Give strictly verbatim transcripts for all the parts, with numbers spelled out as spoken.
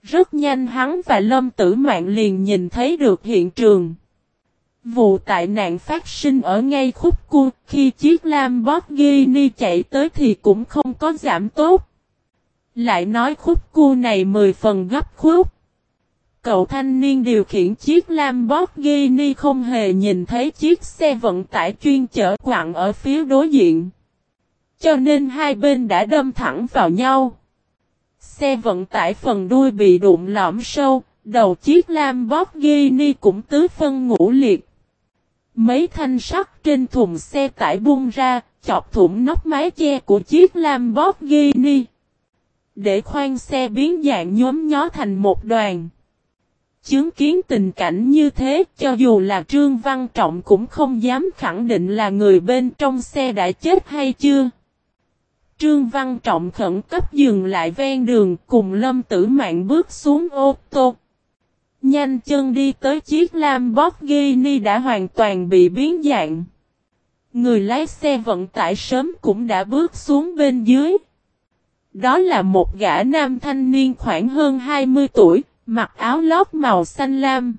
Rất nhanh hắn và Lâm Tử Mạn liền nhìn thấy được hiện trường. Vụ tai nạn phát sinh ở ngay khúc cua, khi chiếc Lamborghini chạy tới thì cũng không có giảm tốt. Lại nói khúc cua này mười phần gấp khúc. Cậu thanh niên điều khiển chiếc Lamborghini không hề nhìn thấy chiếc xe vận tải chuyên chở quặng ở phía đối diện. Cho nên hai bên đã đâm thẳng vào nhau. Xe vận tải phần đuôi bị đụng lõm sâu, đầu chiếc Lamborghini cũng tứ phân ngũ liệt. Mấy thanh sắt trên thùng xe tải bung ra, chọc thủng nóc mái che của chiếc Lamborghini. Để khoang xe biến dạng nhóm nhó thành một đoàn. Chứng kiến tình cảnh như thế, cho dù là Trương Văn Trọng cũng không dám khẳng định là người bên trong xe đã chết hay chưa. Trương Văn Trọng khẩn cấp dừng lại ven đường cùng Lâm Tử Mạn bước xuống ô tô. Nhanh chân đi tới chiếc Lamborghini đã hoàn toàn bị biến dạng. Người lái xe vận tải sớm cũng đã bước xuống bên dưới. Đó là một gã nam thanh niên khoảng hơn hai mươi tuổi, mặc áo lót màu xanh lam.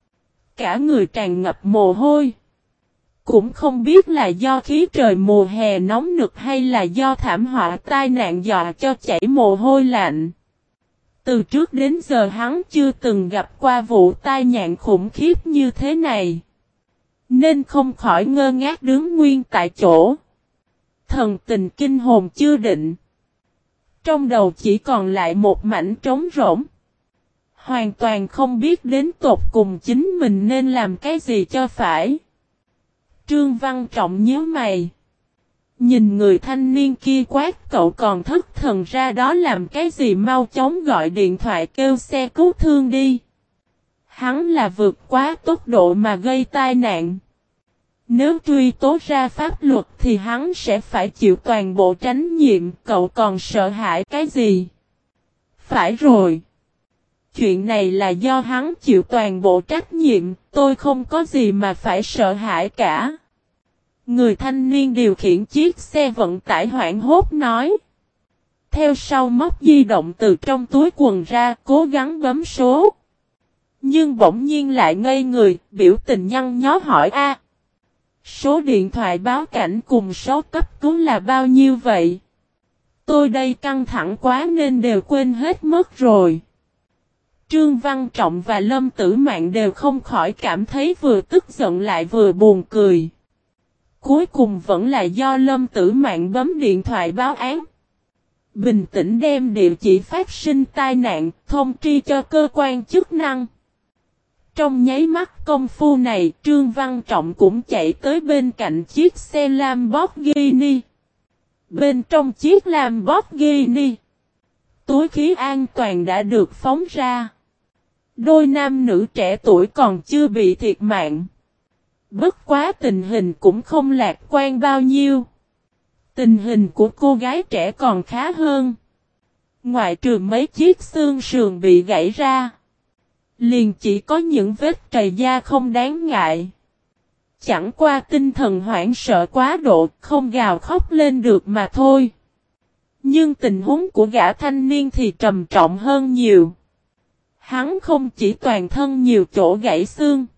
Cả người tràn ngập mồ hôi. Cũng không biết là do khí trời mùa hè nóng nực hay là do thảm họa tai nạn dọa cho chảy mồ hôi lạnh. Từ trước đến giờ hắn chưa từng gặp qua vụ tai nạn khủng khiếp như thế này. Nên không khỏi ngơ ngác đứng nguyên tại chỗ. Thần tình kinh hồn chưa định. Trong đầu chỉ còn lại một mảnh trống rỗng. Hoàn toàn không biết đến tột cùng chính mình nên làm cái gì cho phải. Trương Văn Trọng nhíu mày. Nhìn người thanh niên kia quát, cậu còn thất thần ra đó làm cái gì, mau chóng gọi điện thoại kêu xe cứu thương đi. Hắn là vượt quá tốc độ mà gây tai nạn. Nếu truy tố ra pháp luật thì hắn sẽ phải chịu toàn bộ trách nhiệm, cậu còn sợ hãi cái gì? Phải rồi. Chuyện này là do hắn chịu toàn bộ trách nhiệm, tôi không có gì mà phải sợ hãi cả. Người thanh niên điều khiển chiếc xe vận tải hoảng hốt nói. Theo sau móc di động từ trong túi quần ra, cố gắng bấm số. Nhưng bỗng nhiên lại ngây người, biểu tình nhăn nhó hỏi a. Số điện thoại báo cảnh cùng số cấp cứu là bao nhiêu vậy? Tôi đây căng thẳng quá nên đều quên hết mất rồi. Trương Văn Trọng và Lâm Tử Mạn đều không khỏi cảm thấy vừa tức giận lại vừa buồn cười. Cuối cùng vẫn là do Lâm Tử Mạn bấm điện thoại báo án. Bình tĩnh đem địa chỉ phát sinh tai nạn, thông tri cho cơ quan chức năng. Trong nháy mắt công phu này, Trương Văn Trọng cũng chạy tới bên cạnh chiếc xe Lamborghini. Bên trong chiếc Lamborghini, túi khí an toàn đã được phóng ra. Đôi nam nữ trẻ tuổi còn chưa bị thiệt mạng. Bất quá tình hình cũng không lạc quan bao nhiêu. Tình hình của cô gái trẻ còn khá hơn. Ngoại trừ mấy chiếc xương sườn bị gãy ra, liền chỉ có những vết trầy da không đáng ngại. Chẳng qua tinh thần hoảng sợ quá độ, không gào khóc lên được mà thôi. Nhưng tình huống của gã thanh niên thì trầm trọng hơn nhiều. Hắn không chỉ toàn thân nhiều chỗ gãy xương,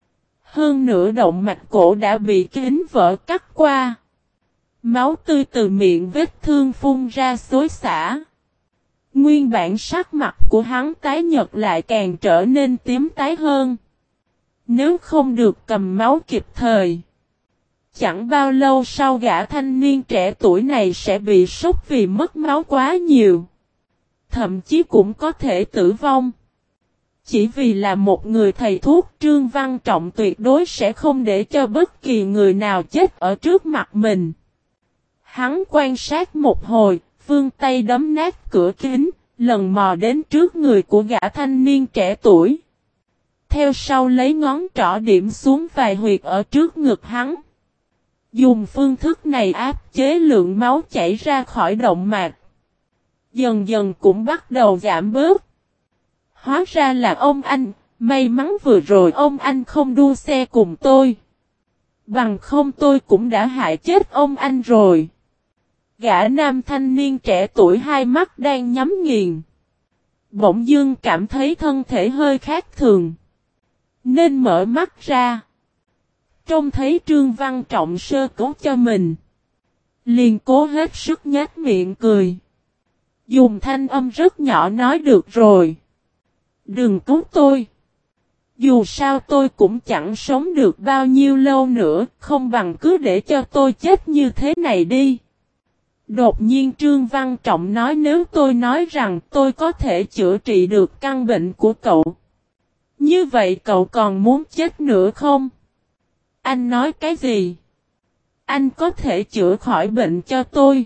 hơn nữa động mạch cổ đã bị kính vỡ cắt qua. Máu tươi từ miệng vết thương phun ra xối xả. Nguyên bản sắc mặt của hắn tái nhợt lại càng trở nên tím tái hơn. Nếu không được cầm máu kịp thời, chẳng bao lâu sau gã thanh niên trẻ tuổi này sẽ bị sốc vì mất máu quá nhiều. Thậm chí cũng có thể tử vong. Chỉ vì là một người thầy thuốc, Trương Văn Trọng tuyệt đối sẽ không để cho bất kỳ người nào chết ở trước mặt mình. Hắn quan sát một hồi, vươn tay đấm nát cửa kính, lần mò đến trước người của gã thanh niên trẻ tuổi. Theo sau lấy ngón trỏ điểm xuống vài huyệt ở trước ngực hắn. Dùng phương thức này áp chế lượng máu chảy ra khỏi động mạch. Dần dần cũng bắt đầu giảm bớt. Hóa ra là ông anh, may mắn vừa rồi ông anh không đua xe cùng tôi. Bằng không tôi cũng đã hại chết ông anh rồi. Gã nam thanh niên trẻ tuổi hai mắt đang nhắm nghiền. Bỗng dưng cảm thấy thân thể hơi khác thường. Nên mở mắt ra. Trông thấy Trương Văn Trọng sơ cứu cho mình. Liền cố hết sức nhếch miệng cười. Dùng thanh âm rất nhỏ nói được rồi. Đừng cứu tôi. Dù sao tôi cũng chẳng sống được bao nhiêu lâu nữa. Không bằng cứ để cho tôi chết như thế này đi. Đột nhiên Trương Văn Trọng nói nếu tôi nói rằng tôi có thể chữa trị được căn bệnh của cậu. Như vậy cậu còn muốn chết nữa không? Anh nói cái gì? Anh có thể chữa khỏi bệnh cho tôi.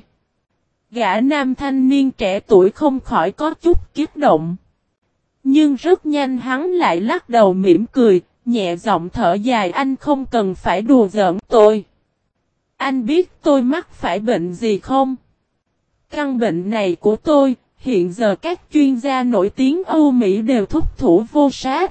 Gã nam thanh niên trẻ tuổi không khỏi có chút kích động. Nhưng rất nhanh hắn lại lắc đầu mỉm cười, nhẹ giọng thở dài anh không cần phải đùa giỡn tôi. Anh biết tôi mắc phải bệnh gì không? Căn bệnh này của tôi, hiện giờ các chuyên gia nổi tiếng Âu Mỹ đều thúc thủ vô sát.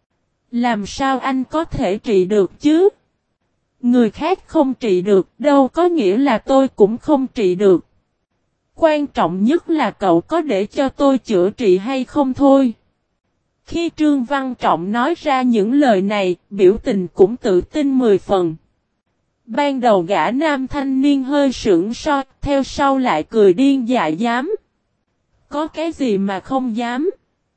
Làm sao anh có thể trị được chứ? Người khác không trị được, đâu có nghĩa là tôi cũng không trị được. Quan trọng nhất là cậu có để cho tôi chữa trị hay không thôi. Khi Trương Văn Trọng nói ra những lời này, biểu tình cũng tự tin mười phần. Ban đầu gã nam thanh niên hơi sững sốt, theo sau lại cười điên dại dám. Có cái gì mà không dám?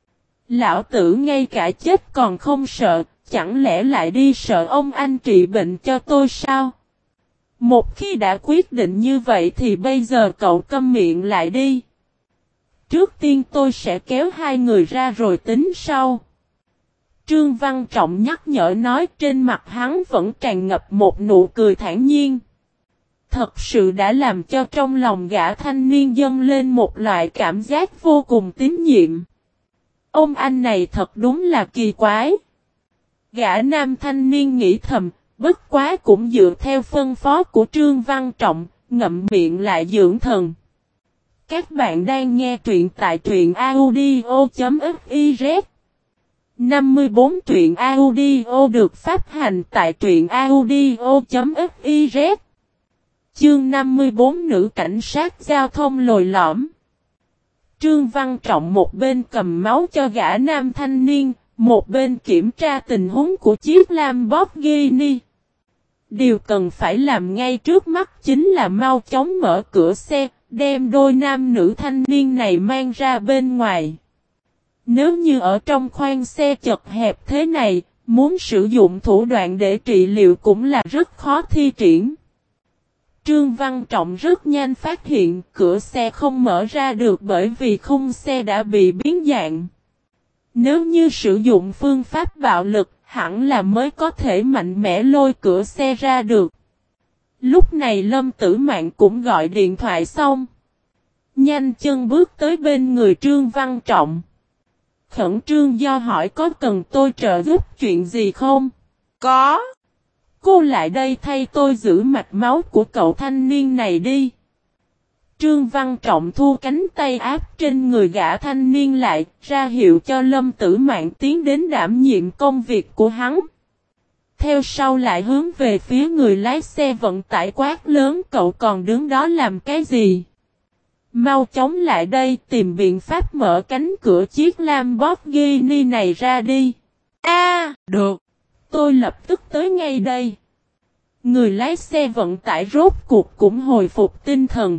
Lão tử ngay cả chết còn không sợ, chẳng lẽ lại đi sợ ông anh trị bệnh cho tôi sao? Một khi đã quyết định như vậy thì bây giờ cậu câm miệng lại đi. Trước tiên tôi sẽ kéo hai người ra rồi tính sau. Trương Văn Trọng nhắc nhở nói trên mặt hắn vẫn tràn ngập một nụ cười thản nhiên. Thật sự đã làm cho trong lòng gã thanh niên dâng lên một loại cảm giác vô cùng tín nhiệm. Ông anh này thật đúng là kỳ quái. Gã nam thanh niên nghĩ thầm, bất quá cũng dựa theo phân phó của Trương Văn Trọng, ngậm miệng lại dưỡng thần. Các bạn đang nghe truyện tại truyện audio chấm fiz. năm mươi bốn truyện audio được phát hành tại truyện audio chấm fiz. Chương năm mươi bốn nữ cảnh sát giao thông lồi lõm. Trương Văn Trọng một bên cầm máu cho gã nam thanh niên, một bên kiểm tra tình huống của chiếc Lamborghini. Điều cần phải làm ngay trước mắt chính là mau chóng mở cửa xe, đem đôi nam nữ thanh niên này mang ra bên ngoài. Nếu như ở trong khoang xe chật hẹp thế này, muốn sử dụng thủ đoạn để trị liệu cũng là rất khó thi triển. Trương Văn Trọng rất nhanh phát hiện cửa xe không mở ra được bởi vì khung xe đã bị biến dạng. Nếu như sử dụng phương pháp bạo lực, hẳn là mới có thể mạnh mẽ lôi cửa xe ra được. Lúc này Lâm Tử Mạn cũng gọi điện thoại xong. Nhanh chân bước tới bên người Trương Văn Trọng. Khẩn trương do hỏi có cần tôi trợ giúp chuyện gì không? Có. Cô lại đây thay tôi giữ mạch máu của cậu thanh niên này đi. Trương Văn Trọng thu cánh tay áp trên người gã thanh niên lại, ra hiệu cho Lâm Tử Mạn tiến đến đảm nhiệm công việc của hắn. Theo sau lại hướng về phía người lái xe vận tải quát lớn cậu còn đứng đó làm cái gì? Mau chóng lại đây tìm biện pháp mở cánh cửa chiếc Lamborghini này ra đi. A, được. Tôi lập tức tới ngay đây. Người lái xe vận tải rốt cuộc cũng hồi phục tinh thần.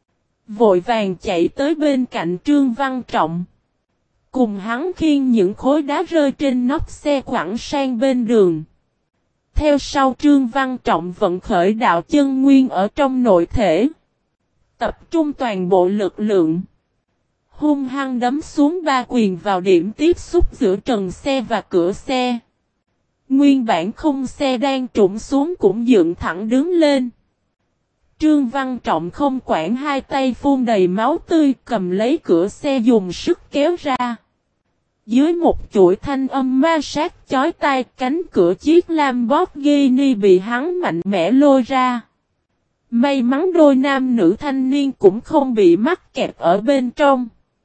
Vội vàng chạy tới bên cạnh Trương Văn Trọng. Cùng hắn khiêng những khối đá rơi trên nóc xe quẳng sang bên đường. Theo sau Trương Văn Trọng vận khởi đạo chân nguyên ở trong nội thể. Tập trung toàn bộ lực lượng. Hung hăng đấm xuống ba quyền vào điểm tiếp xúc giữa trần xe và cửa xe. Nguyên bản khung xe đang trũng xuống cũng dựng thẳng đứng lên. Trương Văn Trọng không quản hai tay phun đầy máu tươi cầm lấy cửa xe dùng sức kéo ra. Dưới một chuỗi thanh âm ma sát chói tai cánh cửa chiếc Lamborghini bị hắn mạnh mẽ lôi ra. May mắn đôi nam nữ thanh niên cũng không bị mắc kẹt ở bên trong.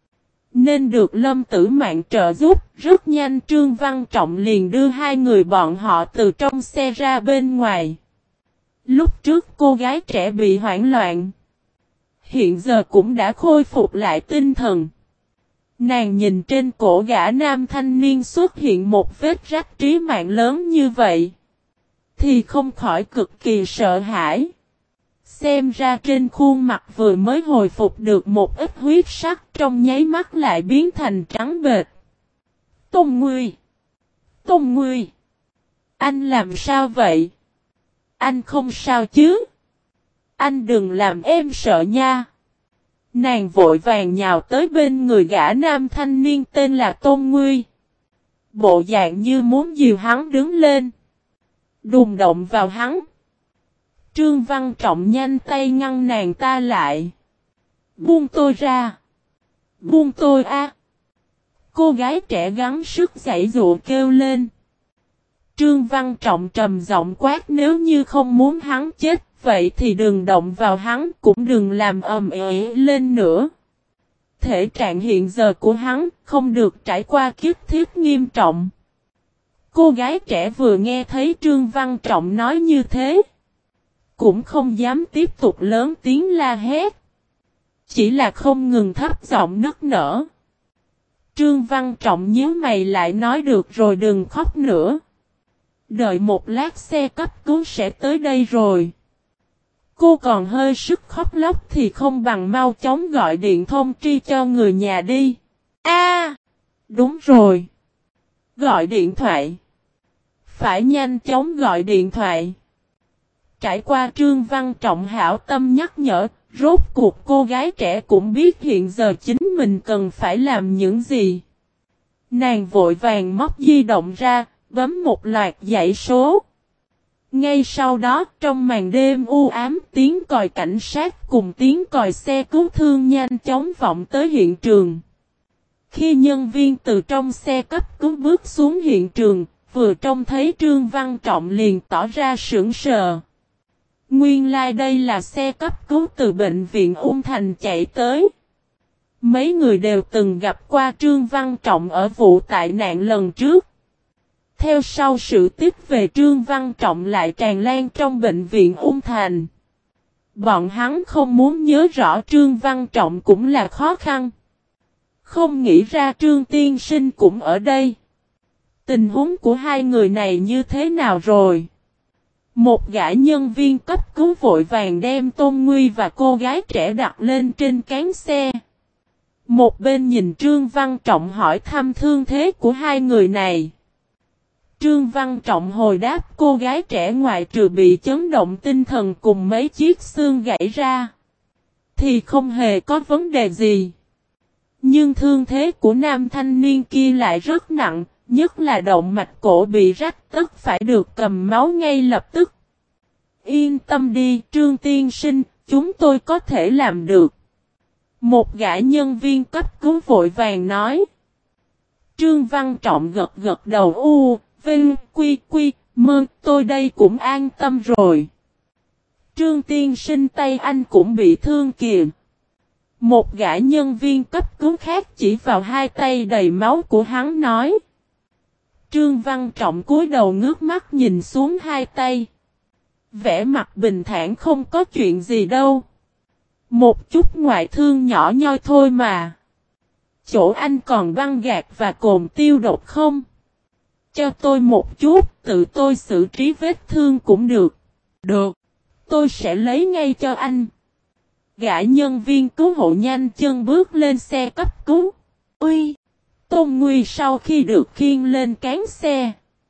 Nên được Lâm Tử Mạn trợ giúp, rất nhanh Trương Văn Trọng liền đưa hai người bọn họ từ trong xe ra bên ngoài. Lúc trước cô gái trẻ bị hoảng loạn. Hiện giờ cũng đã khôi phục lại tinh thần. Nàng nhìn trên cổ gã nam thanh niên xuất hiện một vết rách trí mạng lớn như vậy, thì không khỏi cực kỳ sợ hãi. Xem ra trên khuôn mặt vừa mới hồi phục được một ít huyết sắc trong nháy mắt lại biến thành trắng bệch. Tôn Nguy! Tôn Nguy! Anh làm sao vậy? Anh không sao chứ? Anh đừng làm em sợ nha. Nàng vội vàng nhào tới bên người gã nam thanh niên tên là Tôn Nguy. Bộ dạng như muốn dìu hắn đứng lên. Đùng động vào hắn. Trương Văn Trọng nhanh tay ngăn nàng ta lại. Buông tôi ra. Buông tôi a. Cô gái trẻ gắng sức giãy giụa kêu lên. Trương Văn Trọng trầm giọng quát, nếu như không muốn hắn chết, vậy thì đừng động vào hắn, cũng đừng làm ầm ĩ lên nữa. Thể trạng hiện giờ của hắn không được trải qua kiếp thiết nghiêm trọng. Cô gái trẻ vừa nghe thấy Trương Văn Trọng nói như thế, cũng không dám tiếp tục lớn tiếng la hét. Chỉ là không ngừng thấp giọng nức nở. Trương Văn Trọng nhíu mày lại nói, được rồi, đừng khóc nữa. Đợi một lát xe cấp cứu sẽ tới đây rồi. Cô còn hơi sức khóc lóc thì không bằng mau chóng gọi điện thông tri cho người nhà đi. A, đúng rồi. Gọi điện thoại. Phải nhanh chóng gọi điện thoại. Trải qua Trương Văn Trọng hảo tâm nhắc nhở, rốt cuộc cô gái trẻ cũng biết hiện giờ chính mình cần phải làm những gì. Nàng vội vàng móc di động ra, bấm một loạt dãy số. Ngay sau đó, trong màn đêm u ám, tiếng còi cảnh sát cùng tiếng còi xe cứu thương nhanh chóng vọng tới hiện trường. Khi nhân viên từ trong xe cấp cứu bước xuống hiện trường, vừa trông thấy Trương Văn Trọng liền tỏ ra sững sờ. Nguyên lai like đây là xe cấp cứu từ bệnh viện Ung Thành chạy tới. Mấy người đều từng gặp qua Trương Văn Trọng ở vụ tai nạn lần trước. Theo sau sự tích về Trương Văn Trọng lại tràn lan trong bệnh viện Ung Thành. Bọn hắn không muốn nhớ rõ Trương Văn Trọng cũng là khó khăn. Không nghĩ ra Trương Tiên Sinh cũng ở đây. Tình huống của hai người này như thế nào rồi? Một gã nhân viên cấp cứu vội vàng đem Tôn Nguy và cô gái trẻ đặt lên trên cán xe. Một bên nhìn Trương Văn Trọng hỏi thăm thương thế của hai người này. Trương Văn Trọng hồi đáp, cô gái trẻ ngoại trừ bị chấn động tinh thần cùng mấy chiếc xương gãy ra, thì không hề có vấn đề gì. Nhưng thương thế của nam thanh niên kia lại rất nặng, nhất là động mạch cổ bị rách, tức phải được cầm máu ngay lập tức. Yên tâm đi, Trương Tiên Sinh, chúng tôi có thể làm được. Một gã nhân viên cấp cứu vội vàng nói. Trương Văn Trọng gật gật đầu, u, vinh, quy, quy, mơ, tôi đây cũng an tâm rồi. Trương Tiên Sinh, tay anh cũng bị thương kìa. Một gã nhân viên cấp cứu khác chỉ vào hai tay đầy máu của hắn nói. Trương Văn Trọng cúi đầu ngước mắt nhìn xuống hai tay. Vẻ mặt bình thản, không có chuyện gì đâu. Một chút ngoại thương nhỏ nhoi thôi mà. Chỗ anh còn băng gạc và cồn tiêu độc không? Cho tôi một chút, tự tôi xử trí vết thương cũng được. Được, tôi sẽ lấy ngay cho anh. Gã nhân viên cứu hộ nhanh chân bước lên xe cấp cứu. Uy! Tôn Nguy sau khi được khiêng lên cán xe,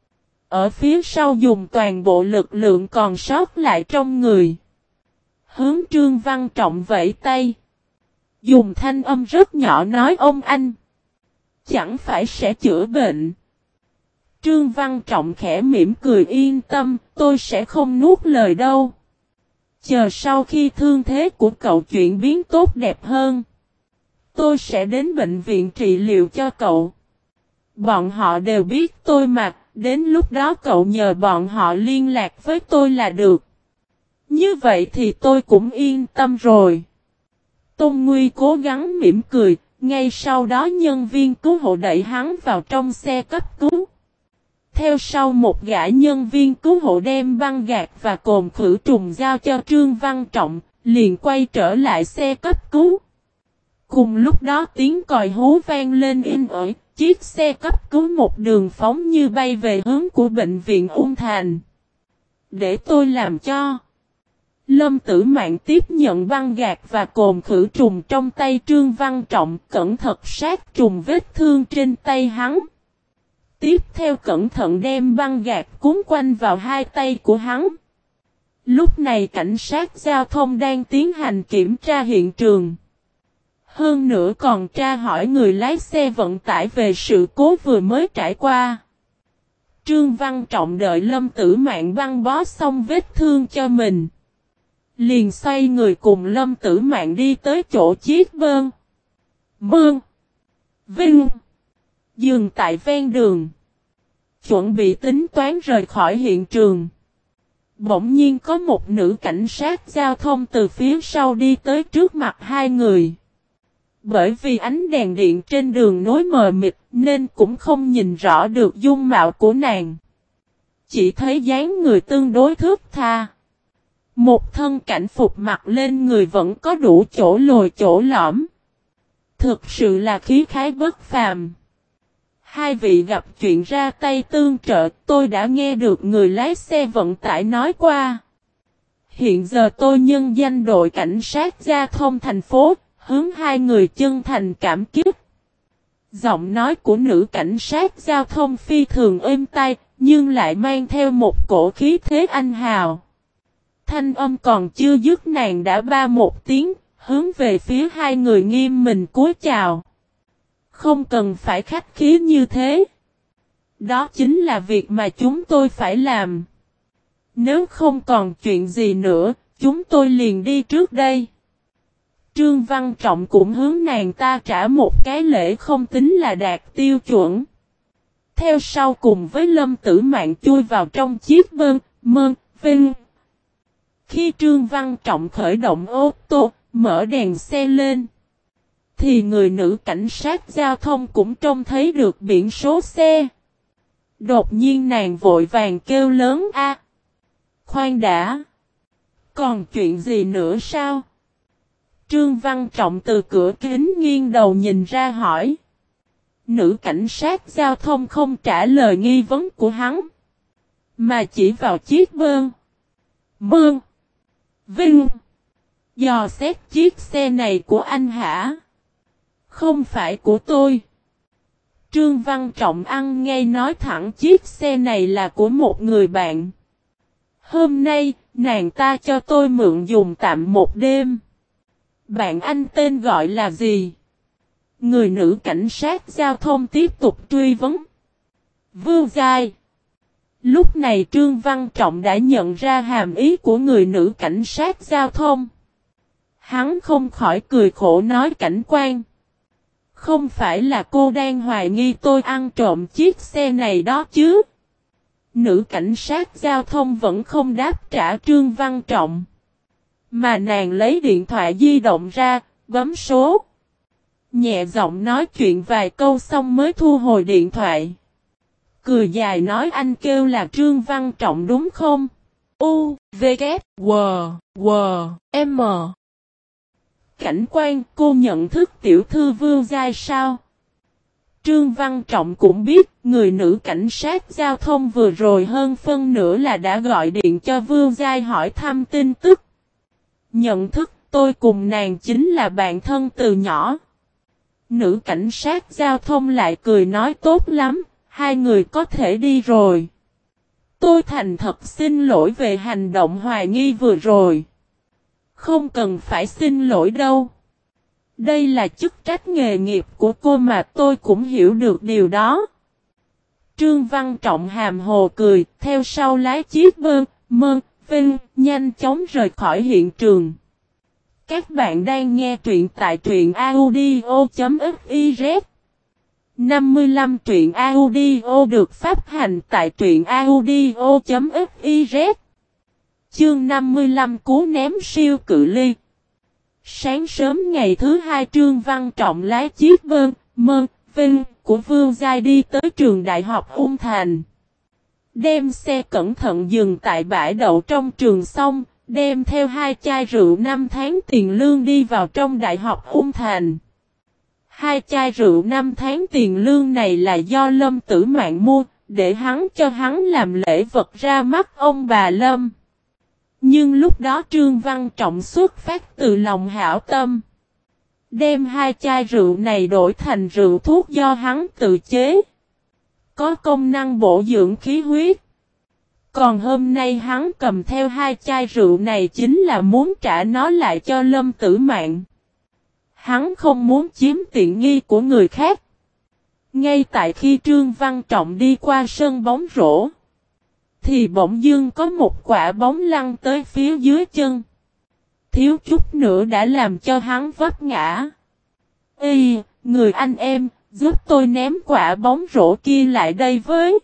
ở phía sau dùng toàn bộ lực lượng còn sót lại trong người, hướng Trương Văn Trọng vẫy tay, dùng thanh âm rất nhỏ nói, ông anh, chẳng phải sẽ chữa bệnh. Trương Văn Trọng khẽ mỉm cười, yên tâm, tôi sẽ không nuốt lời đâu. Chờ sau khi thương thế của cậu chuyển biến tốt đẹp hơn, tôi sẽ đến bệnh viện trị liệu cho cậu. Bọn họ đều biết tôi mà, đến lúc đó cậu nhờ bọn họ liên lạc với tôi là được. Như vậy thì tôi cũng yên tâm rồi. Tôn Nguy cố gắng mỉm cười, ngay sau đó nhân viên cứu hộ đẩy hắn vào trong xe cấp cứu. Theo sau một gã nhân viên cứu hộ đem băng gạc và cồn khử trùng giao cho Trương Văn Trọng, liền quay trở lại xe cấp cứu. Cùng lúc đó tiếng còi hú vang lên inh ỏi, chiếc xe cấp cứu một đường phóng như bay về hướng của bệnh viện Ung Thành. Để tôi làm cho. Lâm Tử Mạn tiếp nhận băng gạc và cồn khử trùng trong tay Trương Văn Trọng, cẩn thận sát trùng vết thương trên tay hắn. Tiếp theo cẩn thận đem băng gạc cuốn quanh vào hai tay của hắn. Lúc này cảnh sát giao thông đang tiến hành kiểm tra hiện trường. Hơn nữa còn tra hỏi người lái xe vận tải về sự cố vừa mới trải qua. Trương Văn Trọng đợi Lâm Tử Mạn băng bó xong vết thương cho mình. Liền xoay người cùng Lâm Tử Mạn đi tới chỗ chiếc bơn. Bơn. Vinh. Dừng tại ven đường. Chuẩn bị tính toán rời khỏi hiện trường. Bỗng nhiên có một nữ cảnh sát giao thông từ phía sau đi tới trước mặt hai người. Bởi vì ánh đèn điện trên đường nối mờ mịt nên cũng không nhìn rõ được dung mạo của nàng. Chỉ thấy dáng người tương đối thướt tha. Một thân cảnh phục mặc lên người vẫn có đủ chỗ lồi chỗ lõm. Thực sự là khí khái bất phàm. Hai vị gặp chuyện ra tay tương trợ, tôi đã nghe được người lái xe vận tải nói qua. Hiện giờ tôi nhân danh đội cảnh sát giao thông thành phố, hướng hai người chân thành cảm kích. Giọng nói của nữ cảnh sát giao thông phi thường êm tai, nhưng lại mang theo một cổ khí thế anh hào. Thanh âm còn chưa dứt nàng đã ba một tiếng, hướng về phía hai người nghiêm mình cúi chào. Không cần phải khách khí như thế. Đó chính là việc mà chúng tôi phải làm. Nếu không còn chuyện gì nữa, chúng tôi liền đi trước đây. Trương Văn Trọng cũng hướng nàng ta trả một cái lễ không tính là đạt tiêu chuẩn. Theo sau cùng với Lâm Tử Mạn chui vào trong chiếc bơn, mơn, vinh. Khi Trương Văn Trọng khởi động ô tô, mở đèn xe lên, thì người nữ cảnh sát giao thông cũng trông thấy được biển số xe. Đột nhiên nàng vội vàng kêu lớn a. Khoan đã. Còn chuyện gì nữa sao? Trương Văn Trọng từ cửa kính nghiêng đầu nhìn ra hỏi. Nữ cảnh sát giao thông không trả lời nghi vấn của hắn, mà chỉ vào chiếc bơn. Bơn. Vinh. Dò xét chiếc xe này của anh hả? Không phải của tôi. Trương Văn Trọng ăn ngay nói thẳng chiếc xe này là của một người bạn. Hôm nay, nàng ta cho tôi mượn dùng tạm một đêm. Bạn anh tên gọi là gì? Người nữ cảnh sát giao thông tiếp tục truy vấn. Vưu Giai. Lúc này Trương Văn Trọng đã nhận ra hàm ý của người nữ cảnh sát giao thông. Hắn không khỏi cười khổ nói cảnh quan. Không phải là cô đang hoài nghi tôi ăn trộm chiếc xe này đó chứ? Nữ cảnh sát giao thông vẫn không đáp trả Trương Văn Trọng. Mà nàng lấy điện thoại di động ra, bấm số. Nhẹ giọng nói chuyện vài câu xong mới thu hồi điện thoại. Cười dài nói anh kêu là Trương Văn Trọng đúng không? U, V, K, W, W, M. Cảnh quan, cô nhận thức tiểu thư Vưu Giai sao? Trương Văn Trọng cũng biết, người nữ cảnh sát giao thông vừa rồi hơn phân nửa là đã gọi điện cho Vưu Giai hỏi thăm tin tức. Nhận thức, tôi cùng nàng chính là bạn thân từ nhỏ. Nữ cảnh sát giao thông lại cười nói tốt lắm, hai người có thể đi rồi. Tôi thành thật xin lỗi về hành động hoài nghi vừa rồi. Không cần phải xin lỗi đâu. Đây là chức trách nghề nghiệp của cô mà tôi cũng hiểu được điều đó. Trương Văn Trọng hàm hồ cười, theo sau lái chiếc bơn, mơn, vinh, nhanh chóng rời khỏi hiện trường. Các bạn đang nghe truyện tại truyện audio.fiz. năm mươi lăm truyện audio được phát hành tại truyện audio.fiz. Chương năm mươi lăm cú ném siêu cự ly. Sáng sớm ngày thứ hai Trương Văn Trọng lái chiếc bơn, mơn, vinh của Vưu Giai đi tới trường đại học Ung Thành. Đem xe cẩn thận dừng tại bãi đậu trong trường xong, đem theo hai chai rượu năm tháng tiền lương đi vào trong đại học Ung Thành. Hai chai rượu năm tháng tiền lương này là do Lâm Tử Mạn mua, để hắn cho hắn làm lễ vật ra mắt ông bà Lâm. Nhưng lúc đó Trương Văn Trọng xuất phát từ lòng hảo tâm. Đem hai chai rượu này đổi thành rượu thuốc do hắn tự chế. Có công năng bổ dưỡng khí huyết. Còn hôm nay hắn cầm theo hai chai rượu này chính là muốn trả nó lại cho Lâm Tử Mạn. Hắn không muốn chiếm tiện nghi của người khác. Ngay tại khi Trương Văn Trọng đi qua sân bóng rổ, thì bỗng dưng có một quả bóng lăn tới phía dưới chân. Thiếu chút nữa đã làm cho hắn vấp ngã. Ê, người anh em, giúp tôi ném quả bóng rổ kia lại đây với.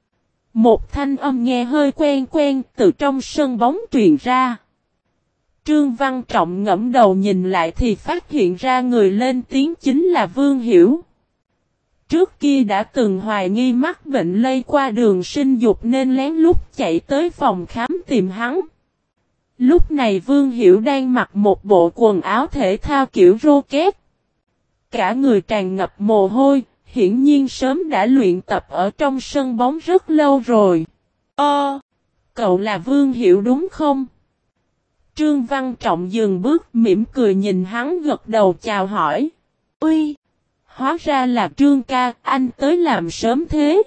Một thanh âm nghe hơi quen quen từ trong sân bóng truyền ra. Trương Văn Trọng ngẫm đầu nhìn lại thì phát hiện ra người lên tiếng chính là Vương Hiểu. Trước kia đã từng hoài nghi mắc bệnh lây qua đường sinh dục nên lén lút chạy tới phòng khám tìm hắn. Lúc này Vương Hiểu đang mặc một bộ quần áo thể thao kiểu rocket. Cả người tràn ngập mồ hôi, hiển nhiên sớm đã luyện tập ở trong sân bóng rất lâu rồi. Ơ, cậu là Vương Hiểu đúng không? Trương Văn Trọng dừng bước mỉm cười nhìn hắn gật đầu chào hỏi. Ui! Hóa ra là Trương ca, anh tới làm sớm thế.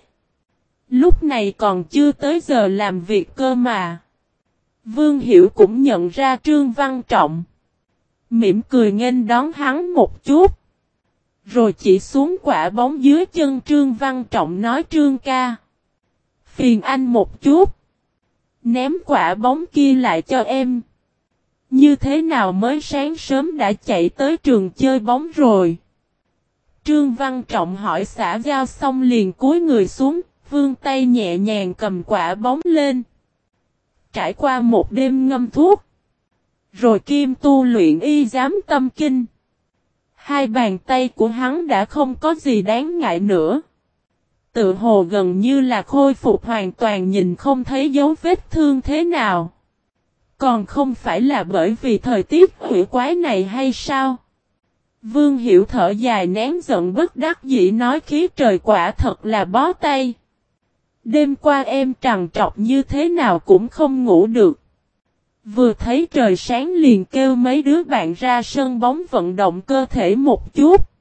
Lúc này còn chưa tới giờ làm việc cơ mà. Vương Hiểu cũng nhận ra Trương Văn Trọng. Mỉm cười nghênh đón hắn một chút. Rồi chỉ xuống quả bóng dưới chân Trương Văn Trọng nói Trương ca. Phiền anh một chút. Ném quả bóng kia lại cho em. Như thế nào mới sáng sớm đã chạy tới trường chơi bóng rồi. Trương Văn Trọng hỏi xã giao xong liền cúi người xuống, vươn tay nhẹ nhàng cầm quả bóng lên. Trải qua một đêm ngâm thuốc, rồi kim tu luyện y giám tâm kinh. Hai bàn tay của hắn đã không có gì đáng ngại nữa. Tự hồ gần như là khôi phục hoàn toàn nhìn không thấy dấu vết thương thế nào. Còn không phải là bởi vì thời tiết hủy quái này hay sao? Vương Hiểu thở dài nén giận bất đắc dĩ nói khí trời quả thật là bó tay. Đêm qua em trằn trọc như thế nào cũng không ngủ được. Vừa thấy trời sáng liền kêu mấy đứa bạn ra sân bóng vận động cơ thể một chút.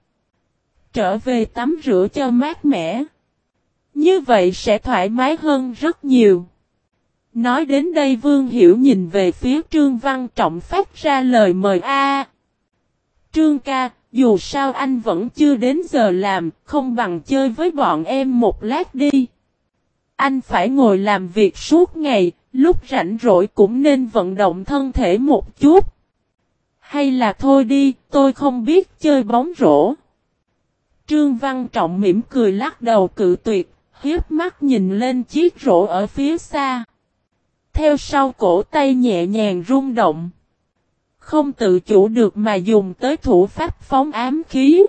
Trở về tắm rửa cho mát mẻ. Như vậy sẽ thoải mái hơn rất nhiều. Nói đến đây Vương Hiểu nhìn về phía Trương Văn Trọng phát ra lời mời a. Trương ca, dù sao anh vẫn chưa đến giờ làm, không bằng chơi với bọn em một lát đi. Anh phải ngồi làm việc suốt ngày, lúc rảnh rỗi cũng nên vận động thân thể một chút. Hay là thôi đi, tôi không biết chơi bóng rổ. Trương Văn Trọng mỉm cười lắc đầu cự tuyệt, hiếp mắt nhìn lên chiếc rổ ở phía xa. Theo sau cổ tay nhẹ nhàng rung động. Không tự chủ được mà dùng tới thủ pháp phóng ám khí.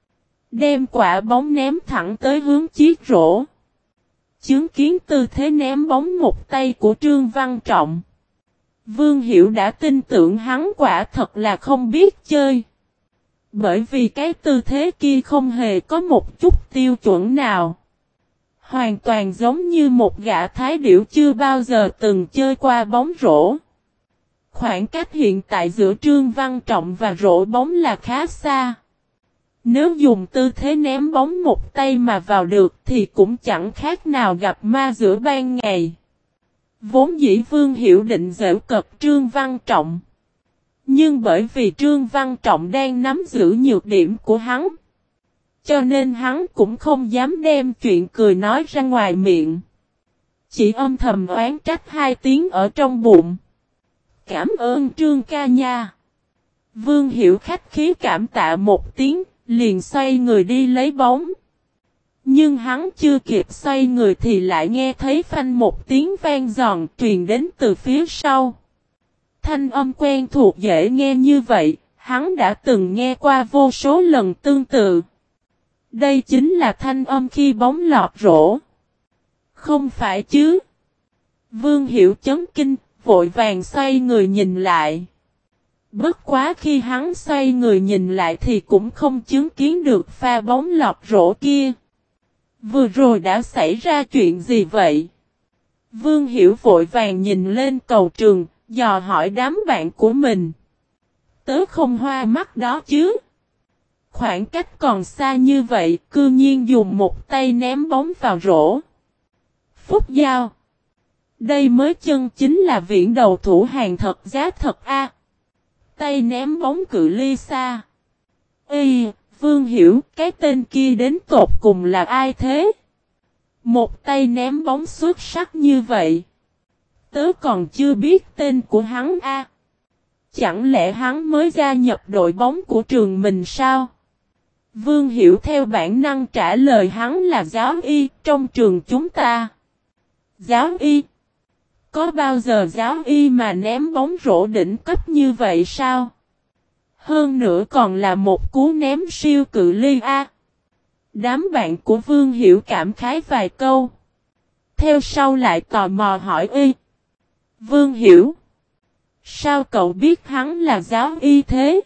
Đem quả bóng ném thẳng tới hướng chiếc rổ. Chứng kiến tư thế ném bóng một tay của Trương Văn Trọng. Vương Hiểu đã tin tưởng hắn quả thật là không biết chơi. Bởi vì cái tư thế kia không hề có một chút tiêu chuẩn nào. Hoàn toàn giống như một gã thái điểu chưa bao giờ từng chơi qua bóng rổ. Khoảng cách hiện tại giữa Trương Văn Trọng và rổ bóng là khá xa. Nếu dùng tư thế ném bóng một tay mà vào được thì cũng chẳng khác nào gặp ma giữa ban ngày. Vốn dĩ Vương Hiểu định giễu cợt Trương Văn Trọng. Nhưng bởi vì Trương Văn Trọng đang nắm giữ nhược điểm của hắn. Cho nên hắn cũng không dám đem chuyện cười nói ra ngoài miệng. Chỉ âm thầm oán trách hai tiếng ở trong bụng. Cảm ơn Trương ca nha. Vương Hiểu khách khí cảm tạ một tiếng, liền xoay người đi lấy bóng. Nhưng hắn chưa kịp xoay người thì lại nghe thấy phanh một tiếng vang giòn truyền đến từ phía sau. Thanh âm quen thuộc dễ nghe như vậy, hắn đã từng nghe qua vô số lần tương tự. Đây chính là thanh âm khi bóng lọt rổ. Không phải chứ? Vương Hiểu chấn kinh, vội vàng xoay người nhìn lại. Bất quá khi hắn xoay người nhìn lại thì cũng không chứng kiến được pha bóng lọt rổ kia. Vừa rồi đã xảy ra chuyện gì vậy? Vương Hiểu vội vàng nhìn lên cầu trường, dò hỏi đám bạn của mình. Tớ không hoa mắt đó chứ? Khoảng cách còn xa như vậy, cư nhiên dùng một tay ném bóng vào rổ. Phúc Giao. Đây mới chân chính là viễn đầu thủ hàng thật giá thật a. Tay ném bóng cự ly xa. Ê, Vương Hiểu, cái tên kia đến tột cùng là ai thế? Một tay ném bóng xuất sắc như vậy. Tớ còn chưa biết tên của hắn a. Chẳng lẽ hắn mới gia nhập đội bóng của trường mình sao? Vương Hiểu theo bản năng trả lời hắn là giáo y trong trường chúng ta. Giáo y? Có bao giờ giáo y mà ném bóng rổ đỉnh cấp như vậy sao? Hơn nữa còn là một cú ném siêu cự ly a. Đám bạn của Vương Hiểu cảm khái vài câu. Theo sau lại tò mò hỏi y. Vương Hiểu. Sao cậu biết hắn là giáo y thế?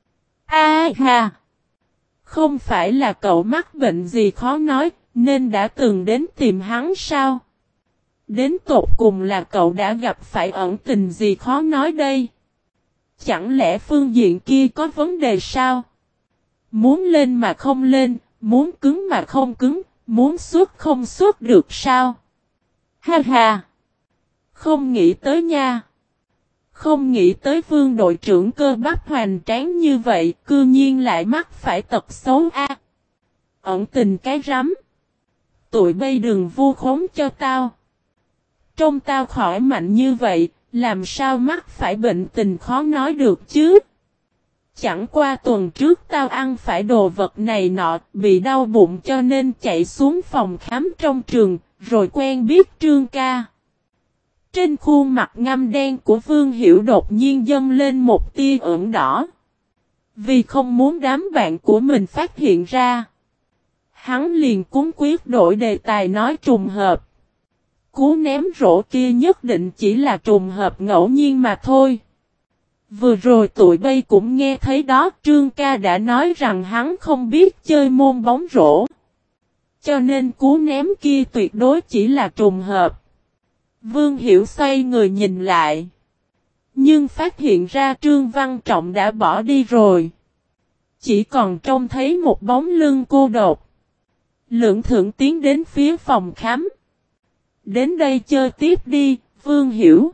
A ha. Không phải là cậu mắc bệnh gì khó nói, nên đã từng đến tìm hắn sao? Đến tột cùng là cậu đã gặp phải ẩn tình gì khó nói đây? Chẳng lẽ phương diện kia có vấn đề sao? Muốn lên mà không lên, muốn cứng mà không cứng, muốn xuất không xuất được sao? Ha ha! Không nghĩ tới nha! Không nghĩ tới Vương đội trưởng cơ bắp hoành tráng như vậy, cư nhiên lại mắc phải tật xấu a. À, ẩn tình cái rắm. Tụi bay đừng vu khống cho tao. Trông tao khỏi mạnh như vậy, làm sao mắc phải bệnh tình khó nói được chứ? Chẳng qua tuần trước tao ăn phải đồ vật này nọ, bị đau bụng cho nên chạy xuống phòng khám trong trường, rồi quen biết Trương ca. Trên khuôn mặt ngăm đen của Vương Hiểu đột nhiên dâng lên một tia ửng đỏ. Vì không muốn đám bạn của mình phát hiện ra, hắn liền cuống quyết đổi đề tài nói trùng hợp. Cú ném rổ kia nhất định chỉ là trùng hợp ngẫu nhiên mà thôi. Vừa rồi tụi bay cũng nghe thấy đó, Trương ca đã nói rằng hắn không biết chơi môn bóng rổ. Cho nên cú ném kia tuyệt đối chỉ là trùng hợp. Vương Hiểu xoay người nhìn lại. Nhưng phát hiện ra Trương Văn Trọng đã bỏ đi rồi. Chỉ còn trông thấy một bóng lưng cô độc. Lưỡng thượng tiến đến phía phòng khám. Đến đây chơi tiếp đi, Vương Hiểu.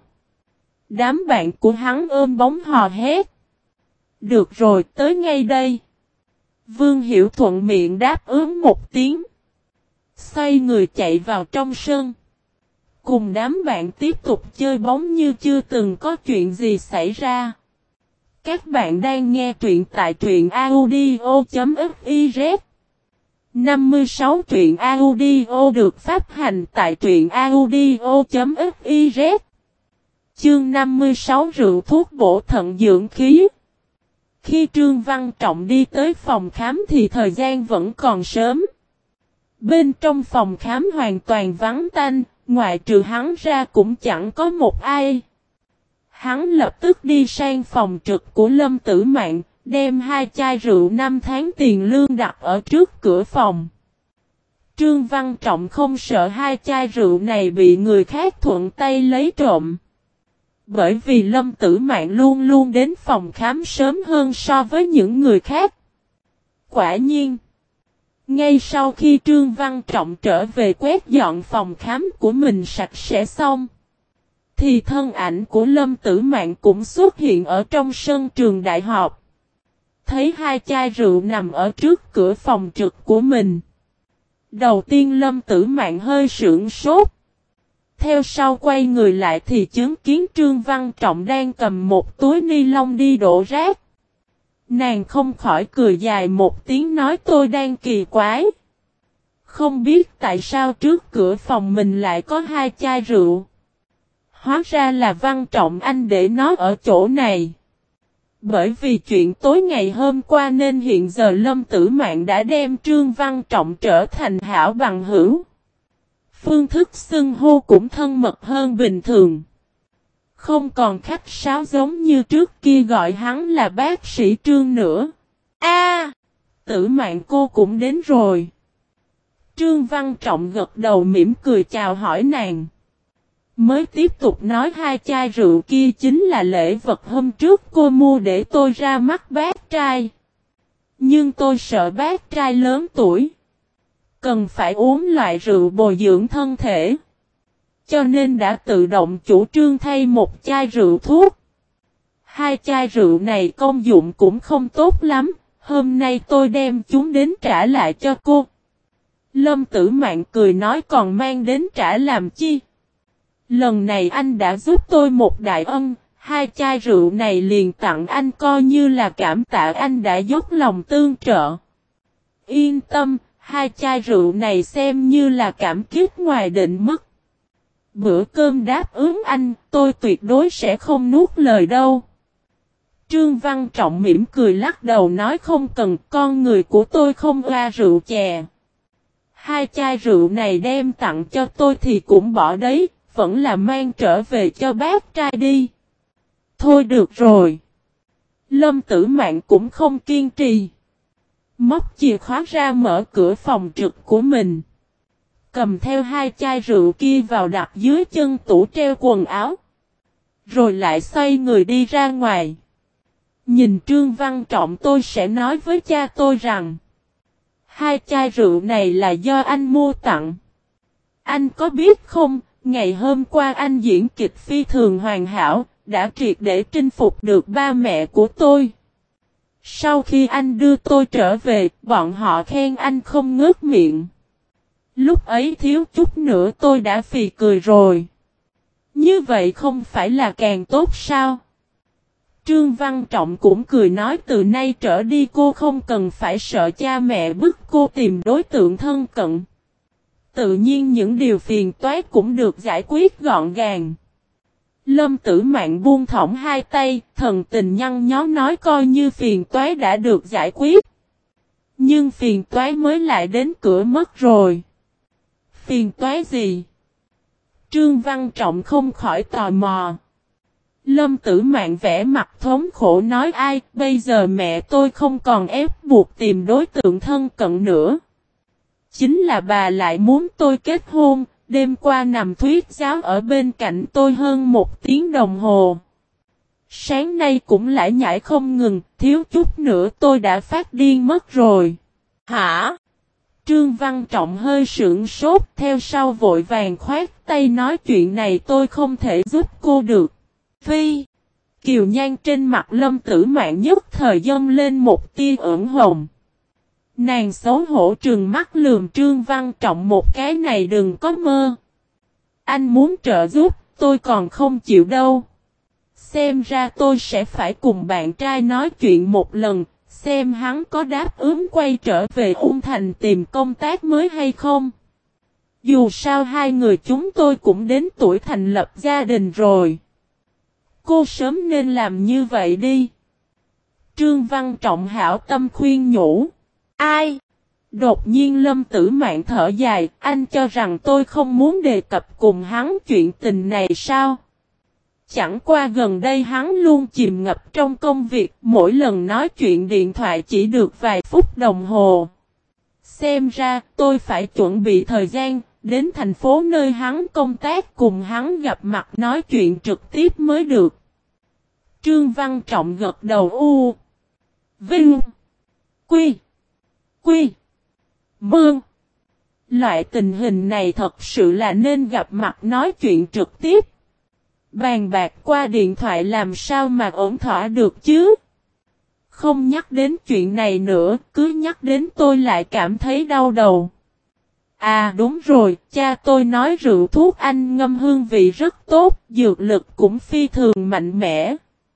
Đám bạn của hắn ôm bóng hò hét. Được rồi, tới ngay đây. Vương Hiểu thuận miệng đáp ứng một tiếng. Xoay người chạy vào trong sân. Cùng đám bạn tiếp tục chơi bóng như chưa từng có chuyện gì xảy ra. Các bạn đang nghe truyện tại truyện audio.fiz. năm mươi sáu truyện audio được phát hành tại truyện audio.fiz. Chương năm mươi sáu rượu thuốc bổ thận dưỡng khí. Khi Trương Văn Trọng đi tới phòng khám thì thời gian vẫn còn sớm. Bên trong phòng khám hoàn toàn vắng tanh, ngoại trừ hắn ra cũng chẳng có một ai. Hắn lập tức đi sang phòng trực của Lâm Tử Mạn, đem hai chai rượu năm tháng tiền lương đặt ở trước cửa phòng. Trương Văn Trọng không sợ hai chai rượu này bị người khác thuận tay lấy trộm. Bởi vì Lâm Tử Mạn luôn luôn đến phòng khám sớm hơn so với những người khác. Quả nhiên, ngay sau khi Trương Văn Trọng trở về quét dọn phòng khám của mình sạch sẽ xong, thì thân ảnh của Lâm Tử Mạn cũng xuất hiện ở trong sân trường đại học. Thấy hai chai rượu nằm ở trước cửa phòng trực của mình. Đầu tiên Lâm Tử Mạn hơi sững sốt. Theo sau quay người lại thì chứng kiến Trương Văn Trọng đang cầm một túi ni lông đi đổ rác. Nàng không khỏi cười dài một tiếng nói tôi đang kỳ quái. Không biết tại sao trước cửa phòng mình lại có hai chai rượu. Hóa ra là Văn Trọng anh để nó ở chỗ này. Bởi vì chuyện tối ngày hôm qua nên hiện giờ Lâm Tử Mạn đã đem Trương Văn Trọng trở thành hảo bằng hữu. Phương thức xưng hô cũng thân mật hơn bình thường. Không còn khách sáo giống như trước kia gọi hắn là bác sĩ Trương nữa. A, Tử Mạn cô cũng đến rồi. Trương Văn Trọng gật đầu mỉm cười chào hỏi nàng. Mới tiếp tục nói hai chai rượu kia chính là lễ vật hôm trước cô mua để tôi ra mắt bác trai. Nhưng tôi sợ bác trai lớn tuổi. Cần phải uống loại rượu bồi dưỡng thân thể. Cho nên đã tự động chủ trương thay một chai rượu thuốc. Hai chai rượu này công dụng cũng không tốt lắm. Hôm nay tôi đem chúng đến trả lại cho cô. Lâm Tử Mạn cười nói còn mang đến trả làm chi. Lần này anh đã giúp tôi một đại ân. Hai chai rượu này liền tặng anh coi như là cảm tạ anh đã dốc lòng tương trợ. Yên tâm, hai chai rượu này xem như là cảm kích ngoài định mức. Bữa cơm đáp ứng anh, tôi tuyệt đối sẽ không nuốt lời đâu. Trương Văn Trọng mỉm cười lắc đầu nói không cần, con người của tôi không ra rượu chè. Hai chai rượu này đem tặng cho tôi thì cũng bỏ đấy, vẫn là mang trở về cho bác trai đi. Thôi được rồi. Lâm Tử Mạn cũng không kiên trì. Móc chìa khóa ra mở cửa phòng trực của mình. Cầm theo hai chai rượu kia vào đặt dưới chân tủ treo quần áo. Rồi lại xoay người đi ra ngoài. Nhìn Trương Văn Trọng tôi sẽ nói với cha tôi rằng. Hai chai rượu này là do anh mua tặng. Anh có biết không, ngày hôm qua anh diễn kịch phi thường hoàn hảo, đã triệt để chinh phục được ba mẹ của tôi. Sau khi anh đưa tôi trở về, bọn họ khen anh không ngớt miệng. Lúc ấy thiếu chút nữa tôi đã phì cười rồi. Như vậy không phải là càng tốt sao? Trương Văn Trọng cũng cười nói từ nay trở đi cô không cần phải sợ cha mẹ bức cô tìm đối tượng thân cận. Tự nhiên những điều phiền toái cũng được giải quyết gọn gàng. Lâm Tử Mạn buông thõng hai tay, thần tình nhăn nhó nói coi như phiền toái đã được giải quyết. Nhưng phiền toái mới lại đến cửa mất rồi. Phiền toái gì? Trương Văn Trọng không khỏi tò mò. Lâm Tử Mạn vẽ mặt thống khổ nói ai, bây giờ mẹ tôi không còn ép buộc tìm đối tượng thân cận nữa. Chính là bà lại muốn tôi kết hôn, đêm qua nằm thuyết giáo ở bên cạnh tôi hơn một tiếng đồng hồ. Sáng nay cũng lại nhảy không ngừng, thiếu chút nữa tôi đã phát điên mất rồi. Hả? Trương Văn Trọng hơi sững sốt, theo sau vội vàng khoát tay nói chuyện này tôi không thể giúp cô được. Phi, kiều nhan trên mặt Lâm Tử Mạn nhất thời dâng lên một tia ửng hồng. Nàng xấu hổ trừng mắt lườm Trương Văn Trọng một cái này đừng có mơ. Anh muốn trợ giúp, tôi còn không chịu đâu. Xem ra tôi sẽ phải cùng bạn trai nói chuyện một lần, xem hắn có đáp ứng quay trở về Ung Thành tìm công tác mới hay không. Dù sao hai người chúng tôi cũng đến tuổi thành lập gia đình rồi. Cô sớm nên làm như vậy đi. Trương Văn Trọng hảo tâm khuyên nhủ. Ai? Đột nhiên Lâm Tử Mạn thở dài, anh cho rằng tôi không muốn đề cập cùng hắn chuyện tình này sao? Chẳng qua gần đây hắn luôn chìm ngập trong công việc, mỗi lần nói chuyện điện thoại chỉ được vài phút đồng hồ. Xem ra tôi phải chuẩn bị thời gian, đến thành phố nơi hắn công tác cùng hắn gặp mặt nói chuyện trực tiếp mới được. Trương Văn Trọng gật đầu u. Vinh. Quy. Quy. Mương. Loại tình hình này thật sự là nên gặp mặt nói chuyện trực tiếp. Bàn bạc qua điện thoại làm sao mà ổn thỏa được chứ? Không nhắc đến chuyện này nữa, cứ nhắc đến tôi lại cảm thấy đau đầu. À đúng rồi, cha tôi nói rượu thuốc anh ngâm hương vị rất tốt, dược lực cũng phi thường mạnh mẽ.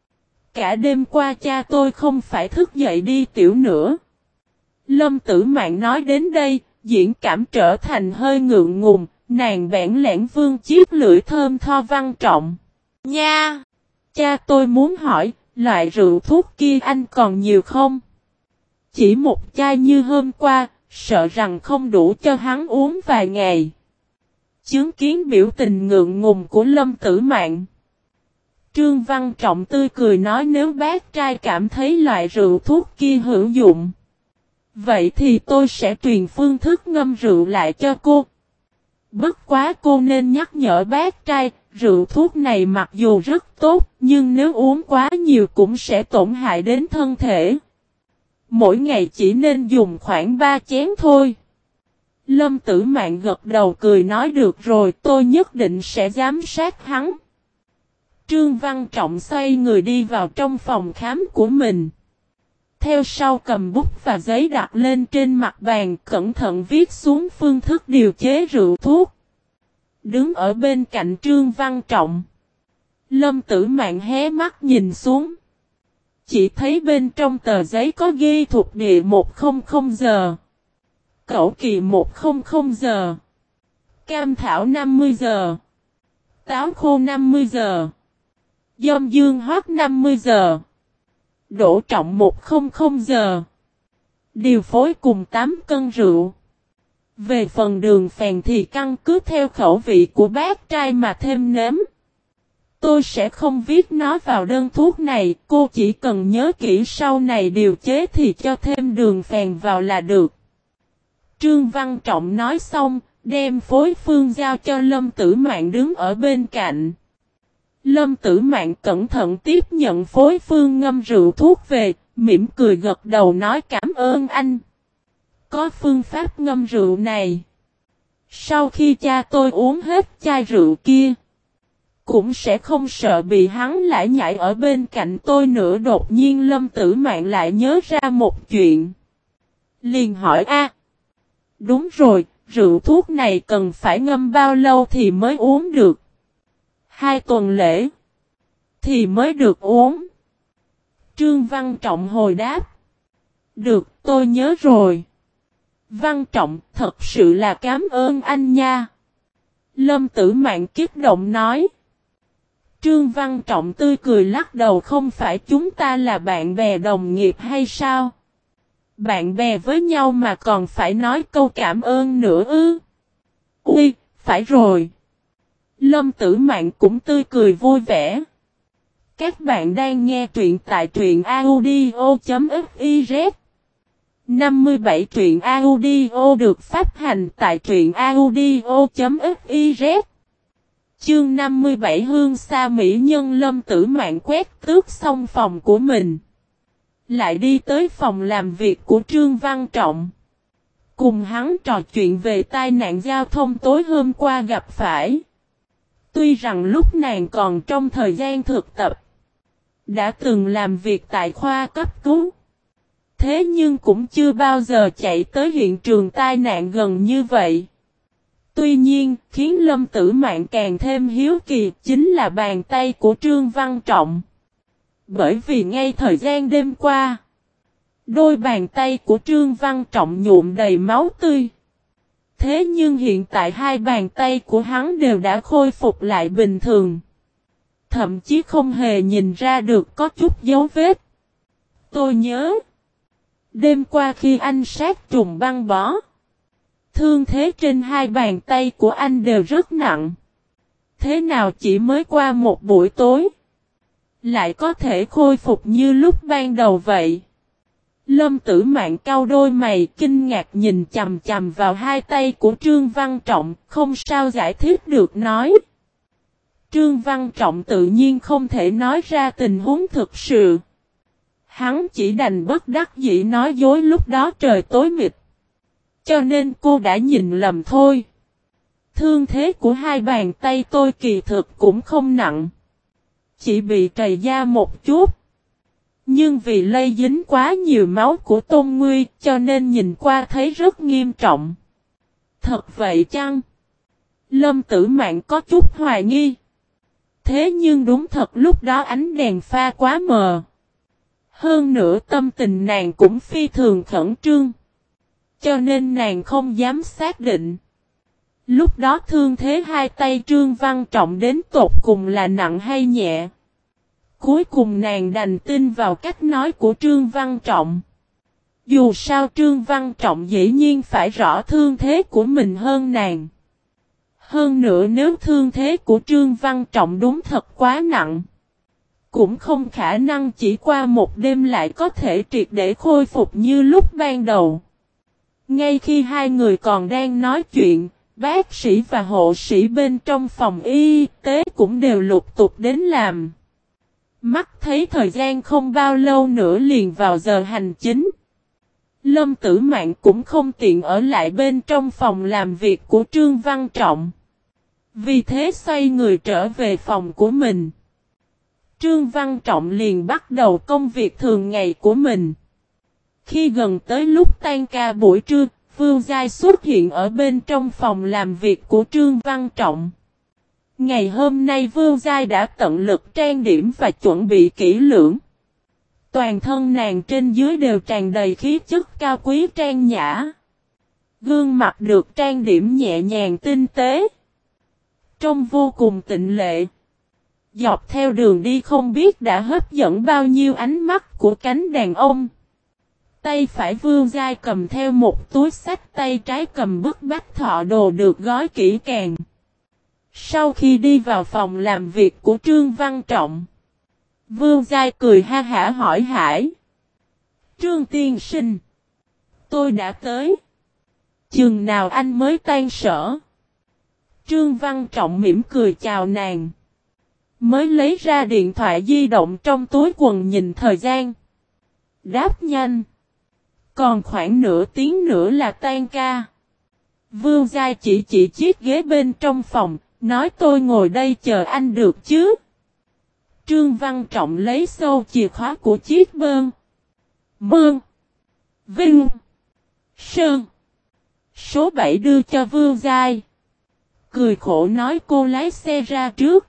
Cả đêm qua cha tôi không phải thức dậy đi tiểu nữa. Lâm Tử Mạn nói đến đây, diễn cảm trở thành hơi ngượng ngùng, nàng bẽn lẽn vương chiếc lưỡi thơm tho Văn Trọng. Nha! Cha tôi muốn hỏi, loại rượu thuốc kia anh còn nhiều không? Chỉ một chai như hôm qua, sợ rằng không đủ cho hắn uống vài ngày. Chứng kiến biểu tình ngượng ngùng của Lâm Tử Mạn. Trương Văn Trọng tươi cười nói nếu bác trai cảm thấy loại rượu thuốc kia hữu dụng. Vậy thì tôi sẽ truyền phương thức ngâm rượu lại cho cô. Bất quá cô nên nhắc nhở bác trai, rượu thuốc này mặc dù rất tốt, nhưng nếu uống quá nhiều cũng sẽ tổn hại đến thân thể. Mỗi ngày chỉ nên dùng khoảng ba chén thôi. Lâm Tử Mạn gật đầu cười nói được rồi, tôi nhất định sẽ giám sát hắn. Trương Văn Trọng xoay người đi vào trong phòng khám của mình. Theo sau cầm bút và giấy đặt lên trên mặt bàn, cẩn thận viết xuống phương thức điều chế rượu thuốc. Đứng ở bên cạnh Trương Văn Trọng, Lâm Tử Mạn hé mắt nhìn xuống. Chỉ thấy bên trong tờ giấy có ghi thuộc địa một trăm giờ, cẩu kỳ một trăm giờ, cam thảo năm mươi giờ, táo khô năm mươi giờ, dâm dương hót năm mươi giờ, đỗ trọng một trăm giờ, điều phối cùng tám cân rượu. Về phần đường phèn thì căn cứ theo khẩu vị của bác trai mà thêm nếm. Tôi sẽ không viết nó vào đơn thuốc này, cô chỉ cần nhớ kỹ sau này điều chế thì cho thêm đường phèn vào là được. Trương Văn Trọng nói xong, đem phối phương giao cho Lâm Tử Mạn đứng ở bên cạnh. Lâm Tử Mạn cẩn thận tiếp nhận phối phương ngâm rượu thuốc về, mỉm cười gật đầu nói cảm ơn anh. Có phương pháp ngâm rượu này. Sau khi cha tôi uống hết chai rượu kia, cũng sẽ không sợ bị hắn lại nhảy ở bên cạnh tôi nữa. Đột nhiên Lâm Tử Mạn lại nhớ ra một chuyện. Liền hỏi a, đúng rồi, rượu thuốc này cần phải ngâm bao lâu thì mới uống được? Hai tuần lễ thì mới được uống. Trương Văn Trọng hồi đáp. Được, tôi nhớ rồi. Văn Trọng, thật sự là cảm ơn anh nha. Lâm Tử Mạn kích động nói. Trương Văn Trọng tươi cười lắc đầu, không phải chúng ta là bạn bè đồng nghiệp hay sao? Bạn bè với nhau mà còn phải nói câu cảm ơn nữa ư? Ui, phải rồi. Lâm Tử Mạn cũng tươi cười vui vẻ. Các bạn đang nghe truyện tại truyện audio.fiz. năm mươi bảy truyện audio được phát hành tại truyện audio.fiz. Chương năm mươi bảy hương xa mỹ nhân. Lâm Tử Mạn quét tước xong phòng của mình, lại đi tới phòng làm việc của Trương Văn Trọng. Cùng hắn trò chuyện về tai nạn giao thông tối hôm qua gặp phải. Tuy rằng lúc nàng còn trong thời gian thực tập, đã từng làm việc tại khoa cấp cứu, thế nhưng cũng chưa bao giờ chạy tới hiện trường tai nạn gần như vậy. Tuy nhiên, khiến Lâm Tử Mạn càng thêm hiếu kỳ chính là bàn tay của Trương Văn Trọng. Bởi vì ngay thời gian đêm qua, đôi bàn tay của Trương Văn Trọng nhuộm đầy máu tươi. Thế nhưng hiện tại hai bàn tay của hắn đều đã khôi phục lại bình thường. Thậm chí không hề nhìn ra được có chút dấu vết. Tôi nhớ, đêm qua khi anh sát trùng băng bó, thương thế trên hai bàn tay của anh đều rất nặng. Thế nào chỉ mới qua một buổi tối, lại có thể khôi phục như lúc ban đầu vậy? Lâm Tử Mạn cau đôi mày kinh ngạc nhìn chằm chằm vào hai tay của Trương Văn Trọng, không sao giải thích được nói. Trương Văn Trọng tự nhiên không thể nói ra tình huống thực sự. Hắn chỉ đành bất đắc dĩ nói dối lúc đó trời tối mịt. Cho nên cô đã nhìn lầm thôi. Thương thế của hai bàn tay tôi kỳ thực cũng không nặng. Chỉ bị trầy da một chút. Nhưng vì lây dính quá nhiều máu của Tôn Nguy cho nên nhìn qua thấy rất nghiêm trọng. Thật vậy chăng? Lâm Tử Mạn có chút hoài nghi. Thế nhưng đúng thật lúc đó ánh đèn pha quá mờ. Hơn nữa tâm tình nàng cũng phi thường khẩn trương. Cho nên nàng không dám xác định. Lúc đó thương thế hai tay Trương Văn Trọng đến tột cùng là nặng hay nhẹ. Cuối cùng nàng đành tin vào cách nói của Trương Văn Trọng. Dù sao Trương Văn Trọng dĩ nhiên phải rõ thương thế của mình hơn nàng. Hơn nữa nếu thương thế của Trương Văn Trọng đúng thật quá nặng, Cũng không khả năng chỉ qua một đêm lại có thể triệt để khôi phục như lúc ban đầu. Ngay khi hai người còn đang nói chuyện, bác sĩ và hộ sĩ bên trong phòng y tế cũng đều lục tục đến làm. Mắt thấy thời gian không bao lâu nữa liền vào giờ hành chính. Lâm Tử Mạn cũng không tiện ở lại bên trong phòng làm việc của Trương Văn Trọng. Vì thế xoay người trở về phòng của mình. Trương Văn Trọng liền bắt đầu công việc thường ngày của mình. Khi gần tới lúc tan ca buổi trưa, Vương Giai xuất hiện ở bên trong phòng làm việc của Trương Văn Trọng. Ngày hôm nay Vương Giai đã tận lực trang điểm và chuẩn bị kỹ lưỡng. Toàn thân nàng trên dưới đều tràn đầy khí chất cao quý trang nhã. Gương mặt được trang điểm nhẹ nhàng tinh tế. Trông vô cùng tịnh lệ. Dọc theo đường đi không biết đã hấp dẫn bao nhiêu ánh mắt của cánh đàn ông. Tay phải Vương Giai cầm theo một túi xách, tay trái cầm bức bách thọ đồ được gói kỹ càng. Sau khi đi vào phòng làm việc của Trương Văn Trọng, Vương Giai cười ha hả hỏi Hải. Trương tiên sinh, tôi đã tới. Chừng nào anh mới tan sở? Trương Văn Trọng mỉm cười chào nàng. Mới lấy ra điện thoại di động trong túi quần nhìn thời gian. Đáp nhanh. Còn khoảng nửa tiếng nữa là tan ca. Vương Giai chỉ chỉ chiếc ghế bên trong phòng, nói tôi ngồi đây chờ anh được chứ. Trương Văn Trọng lấy sâu chìa khóa của chiếc bơn. Mương. Vinh. Sơn. Số bảy đưa cho Vương Giai. Cười khổ nói cô lái xe ra trước.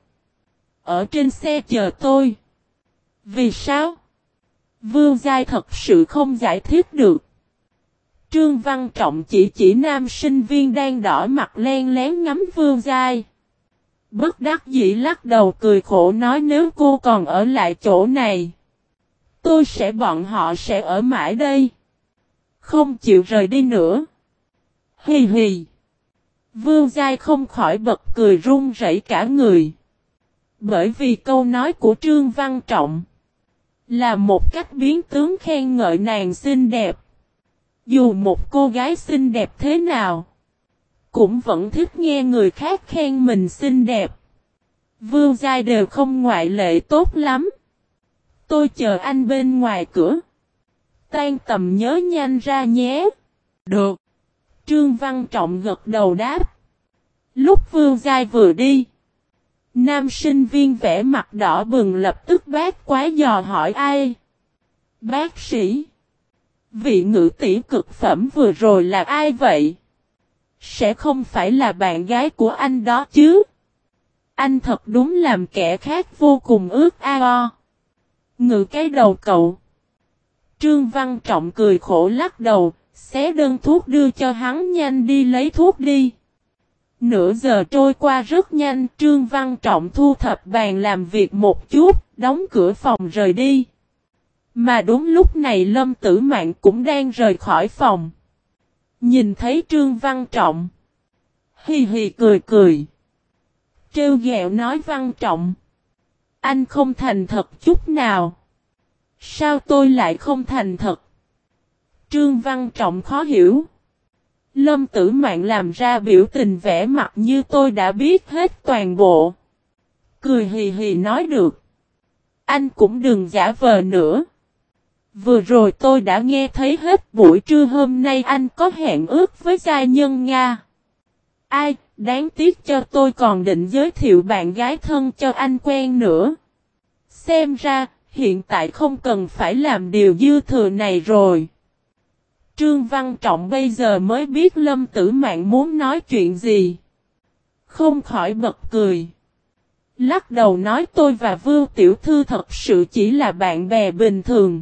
Ở trên xe chờ tôi. Vì sao? Vương Giai thật sự không giải thích được. Trương Văn Trọng chỉ chỉ nam sinh viên đang đỏ mặt len lén ngắm Vương Giai. Bất đắc dĩ lắc đầu cười khổ nói nếu cô còn ở lại chỗ này, tôi sẽ bọn họ sẽ ở mãi đây. Không chịu rời đi nữa. Hì hì. Vương Giai không khỏi bật cười run rẩy cả người. Bởi vì câu nói của Trương Văn Trọng là một cách biến tướng khen ngợi nàng xinh đẹp. Dù một cô gái xinh đẹp thế nào, cũng vẫn thích nghe người khác khen mình xinh đẹp. Vương Giai đều không ngoại lệ tốt lắm. Tôi chờ anh bên ngoài cửa. Tan tầm nhớ nhanh ra nhé. Được. Trương Văn Trọng gật đầu đáp. Lúc Vương Giai vừa đi, nam sinh viên vẽ mặt đỏ bừng lập tức bác quá dò hỏi ai. Bác sĩ. Vị ngự tỷ cực phẩm vừa rồi là ai vậy? Sẽ không phải là bạn gái của anh đó chứ? Anh thật đúng làm kẻ khác vô cùng ước ao. Ngự cái đầu cậu. Trương Văn Trọng cười khổ lắc đầu, xé đơn thuốc đưa cho hắn nhanh đi lấy thuốc đi. Nửa giờ trôi qua rất nhanh, Trương Văn Trọng thu thập bàn làm việc một chút, đóng cửa phòng rời đi. Mà đúng lúc này Lâm Tử Mạn cũng đang rời khỏi phòng. Nhìn thấy Trương Văn Trọng. Hì hì cười cười. Trêu ghẹo nói Văn Trọng. Anh không thành thật chút nào. Sao tôi lại không thành thật? Trương Văn Trọng khó hiểu. Lâm Tử Mạn làm ra biểu tình vẻ mặt như tôi đã biết hết toàn bộ. Cười hì hì nói được. Anh cũng đừng giả vờ nữa. Vừa rồi tôi đã nghe thấy hết buổi trưa hôm nay anh có hẹn ước với gia nhân Nga. Ai, đáng tiếc cho tôi còn định giới thiệu bạn gái thân cho anh quen nữa. Xem ra, hiện tại không cần phải làm điều dư thừa này rồi. Trương Văn Trọng bây giờ mới biết Lâm Tử Mạn muốn nói chuyện gì. Không khỏi bật cười. Lắc đầu nói tôi và Vương Tiểu Thư thật sự chỉ là bạn bè bình thường.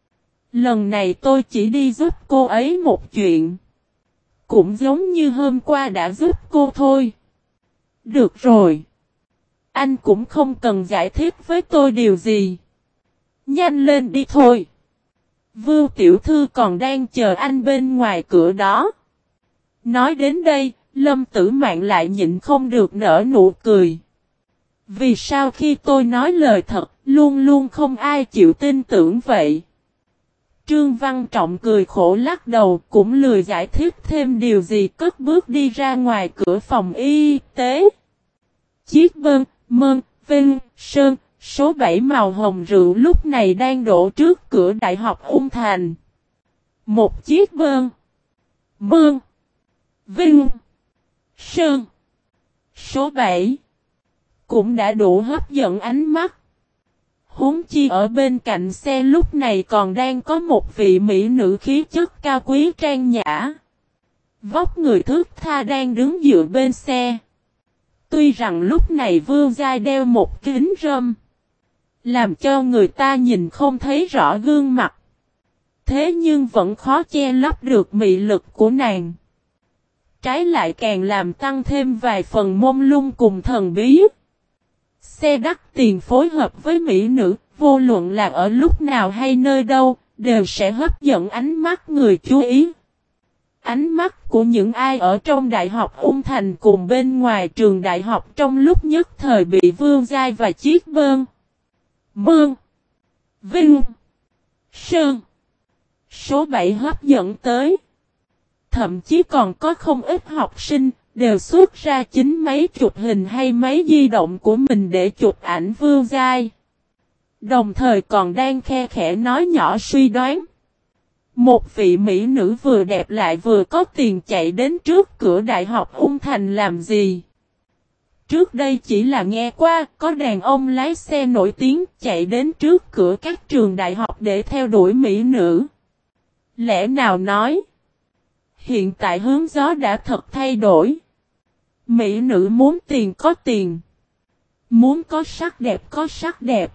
Lần này tôi chỉ đi giúp cô ấy một chuyện. Cũng giống như hôm qua đã giúp cô thôi. Được rồi. Anh cũng không cần giải thích với tôi điều gì. Nhanh lên đi thôi. Vương Tiểu Thư còn đang chờ anh bên ngoài cửa đó. Nói đến đây, Lâm Tử Mạn lại nhịn không được nở nụ cười. Vì sao khi tôi nói lời thật, luôn luôn không ai chịu tin tưởng vậy? Trương Văn Trọng cười khổ lắc đầu, cũng lười giải thích thêm điều gì, cất bước đi ra ngoài cửa phòng y tế. Chiếc bơn, mơn, vinh, sơn, số bảy màu hồng rượu lúc này đang đổ trước cửa Đại học Ung Thành. Một chiếc bơn, mơn, vinh, sơn, số bảy cũng đã đủ hấp dẫn ánh mắt. Huống chi ở bên cạnh xe lúc này còn đang có một vị mỹ nữ khí chất cao quý trang nhã. Vóc người thướt tha đang đứng dựa bên xe. Tuy rằng lúc này Vương Giai đeo một kính râm, làm cho người ta nhìn không thấy rõ gương mặt. Thế nhưng vẫn khó che lấp được mị lực của nàng. Trái lại càng làm tăng thêm vài phần mông lung cùng thần bí. Xe đắt tiền phối hợp với mỹ nữ, vô luận là ở lúc nào hay nơi đâu, đều sẽ hấp dẫn ánh mắt người chú ý. Ánh mắt của những ai ở trong Đại học Ung Thành cùng bên ngoài trường đại học trong lúc nhất thời bị Vương Giai và chiếc bơn, mơn, vinh, sơn, số bảy hấp dẫn tới. Thậm chí còn có không ít học sinh đều xuất ra chính máy chụp hình hay máy di động của mình để chụp ảnh Vương Giai. Đồng thời còn đang khe khẽ nói nhỏ suy đoán. Một vị mỹ nữ vừa đẹp lại vừa có tiền chạy đến trước cửa Đại học Ung Thành làm gì? Trước đây chỉ là nghe qua có đàn ông lái xe nổi tiếng chạy đến trước cửa các trường đại học để theo đuổi mỹ nữ. Lẽ nào nói? Hiện tại hướng gió đã thật thay đổi. Mỹ nữ muốn tiền có tiền. Muốn có sắc đẹp có sắc đẹp.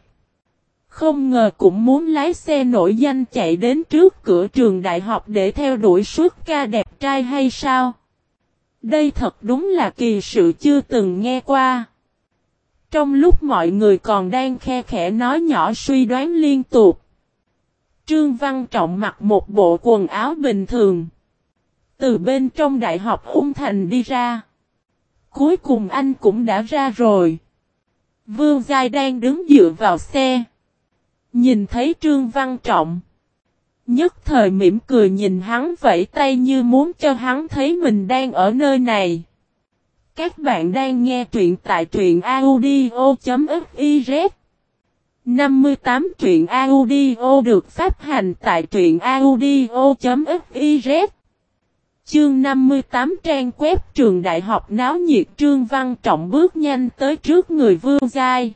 Không ngờ cũng muốn lái xe nổi danh chạy đến trước cửa trường đại học để theo đuổi suốt ca đẹp trai hay sao? Đây thật đúng là kỳ sự chưa từng nghe qua. Trong lúc mọi người còn đang khe khẽ nói nhỏ suy đoán liên tục, Trương Văn Trọng mặc một bộ quần áo bình thường, từ bên trong Đại học Ung Thành đi ra. Cuối cùng anh cũng đã ra rồi. Vương Giai đang đứng dựa vào xe, nhìn thấy Trương Văn Trọng, nhất thời mỉm cười nhìn hắn vẫy tay như muốn cho hắn thấy mình đang ở nơi này. Các bạn đang nghe truyện tại truyện audio chấm fiz. năm mươi tám truyện audio được phát hành tại truyện audio chấm fiz. Chương năm mươi tám trang web trường đại học náo nhiệt. Trương Văn Trọng bước nhanh tới trước người Vương Giai.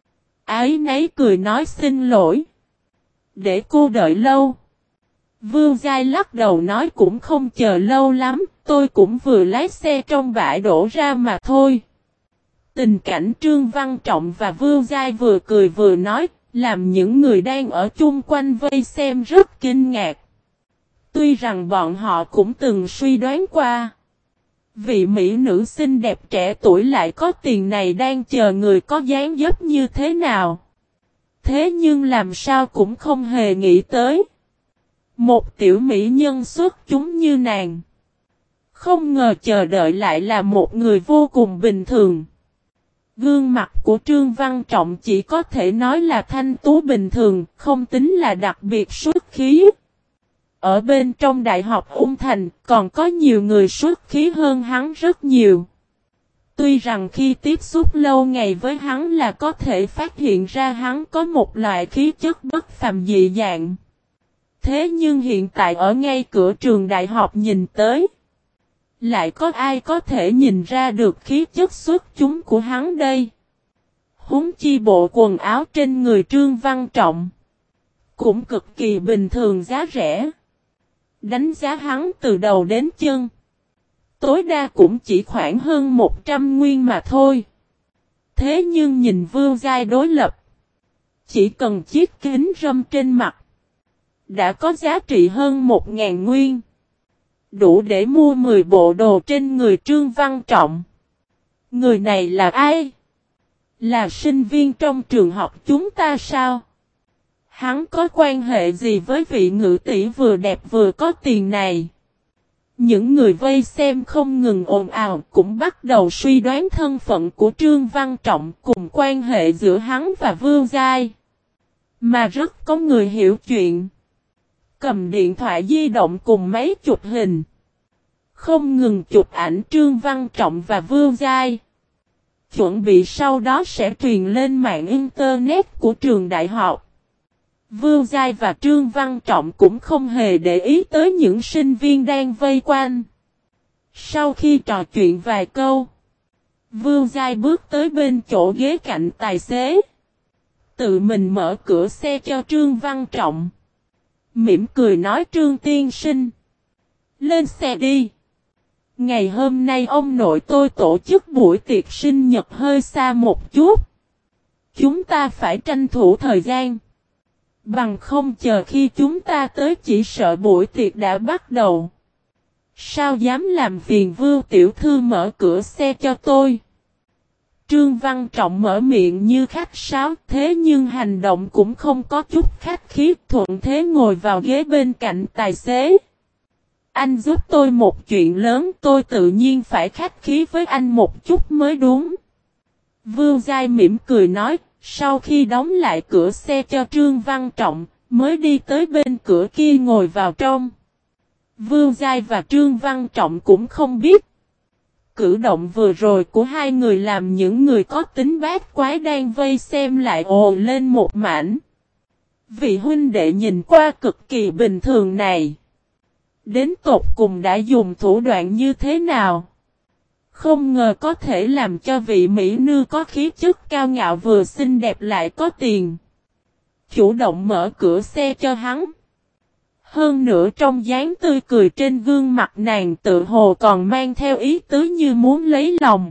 Ái nấy cười nói xin lỗi. Để cô đợi lâu. Vương Giai lắc đầu nói cũng không chờ lâu lắm, tôi cũng vừa lái xe trong bãi đổ ra mà thôi. Tình cảnh Trương Văn Trọng và Vương Giai vừa cười vừa nói, làm những người đang ở chung quanh vây xem rất kinh ngạc. Tuy rằng bọn họ cũng từng suy đoán qua, vị mỹ nữ xinh đẹp trẻ tuổi lại có tiền này đang chờ người có dáng dấp như thế nào. Thế nhưng làm sao cũng không hề nghĩ tới. Một tiểu mỹ nhân xuất chúng như nàng, không ngờ chờ đợi lại là một người vô cùng bình thường. Gương mặt của Trương Văn Trọng chỉ có thể nói là thanh tú bình thường, không tính là đặc biệt xuất khí. Ở bên trong Đại học Ung Thành còn có nhiều người xuất khí hơn hắn rất nhiều. Tuy rằng khi tiếp xúc lâu ngày với hắn là có thể phát hiện ra hắn có một loại khí chất bất phàm dị dạng. Thế nhưng hiện tại ở ngay cửa trường đại học nhìn tới, lại có ai có thể nhìn ra được khí chất xuất chúng của hắn đây? Huống chi bộ quần áo trên người Trương Văn Trọng cũng cực kỳ bình thường giá rẻ. Đánh giá hắn từ đầu đến chân, tối đa cũng chỉ khoảng hơn một trăm nguyên mà thôi. Thế nhưng nhìn Vương Giai đối lập, chỉ cần chiếc kính râm trên mặt đã có giá trị hơn một ngàn nguyên, đủ để mua mười bộ đồ trên người Trương Văn Trọng. Người này là ai? Là sinh viên trong trường học chúng ta sao? Hắn có quan hệ gì với vị ngự tỷ vừa đẹp vừa có tiền này? Những người vây xem không ngừng ồn ào cũng bắt đầu suy đoán thân phận của Trương Văn Trọng cùng quan hệ giữa hắn và Vương Giai. Mà rất có người hiểu chuyện. Cầm điện thoại di động cùng máy chụp hình. Không ngừng chụp ảnh Trương Văn Trọng và Vương Giai. Chuẩn bị sau đó sẽ truyền lên mạng internet của trường đại học. Vương Giai và Trương Văn Trọng cũng không hề để ý tới những sinh viên đang vây quanh. Sau khi trò chuyện vài câu, Vương Giai bước tới bên chỗ ghế cạnh tài xế. Tự mình mở cửa xe cho Trương Văn Trọng. Mỉm cười nói Trương tiên sinh. Lên xe đi. Ngày hôm nay ông nội tôi tổ chức buổi tiệc sinh nhật hơi xa một chút. Chúng ta phải tranh thủ thời gian. Bằng không chờ khi chúng ta tới chỉ sợ buổi tiệc đã bắt đầu. Sao dám làm phiền Vương tiểu thư mở cửa xe cho tôi. Trương Văn Trọng mở miệng như khách sáo thế nhưng hành động cũng không có chút khách khí thuận thế ngồi vào ghế bên cạnh tài xế. Anh giúp tôi một chuyện lớn tôi tự nhiên phải khách khí với anh một chút mới đúng. Vương Giai mỉm cười nói, sau khi đóng lại cửa xe cho Trương Văn Trọng, mới đi tới bên cửa kia ngồi vào trong. Vương Giai và Trương Văn Trọng cũng không biết. Cử động vừa rồi của hai người làm những người có tính bát quái đang vây xem lại ồ lên một mảnh. Vị huynh đệ nhìn qua cực kỳ bình thường này. Đến tột cùng đã dùng thủ đoạn như thế nào? Không ngờ có thể làm cho vị mỹ nữ có khí chất cao ngạo vừa xinh đẹp lại có tiền. Chủ động mở cửa xe cho hắn. Hơn nữa trong dáng tươi cười trên gương mặt nàng tự hồ còn mang theo ý tứ như muốn lấy lòng.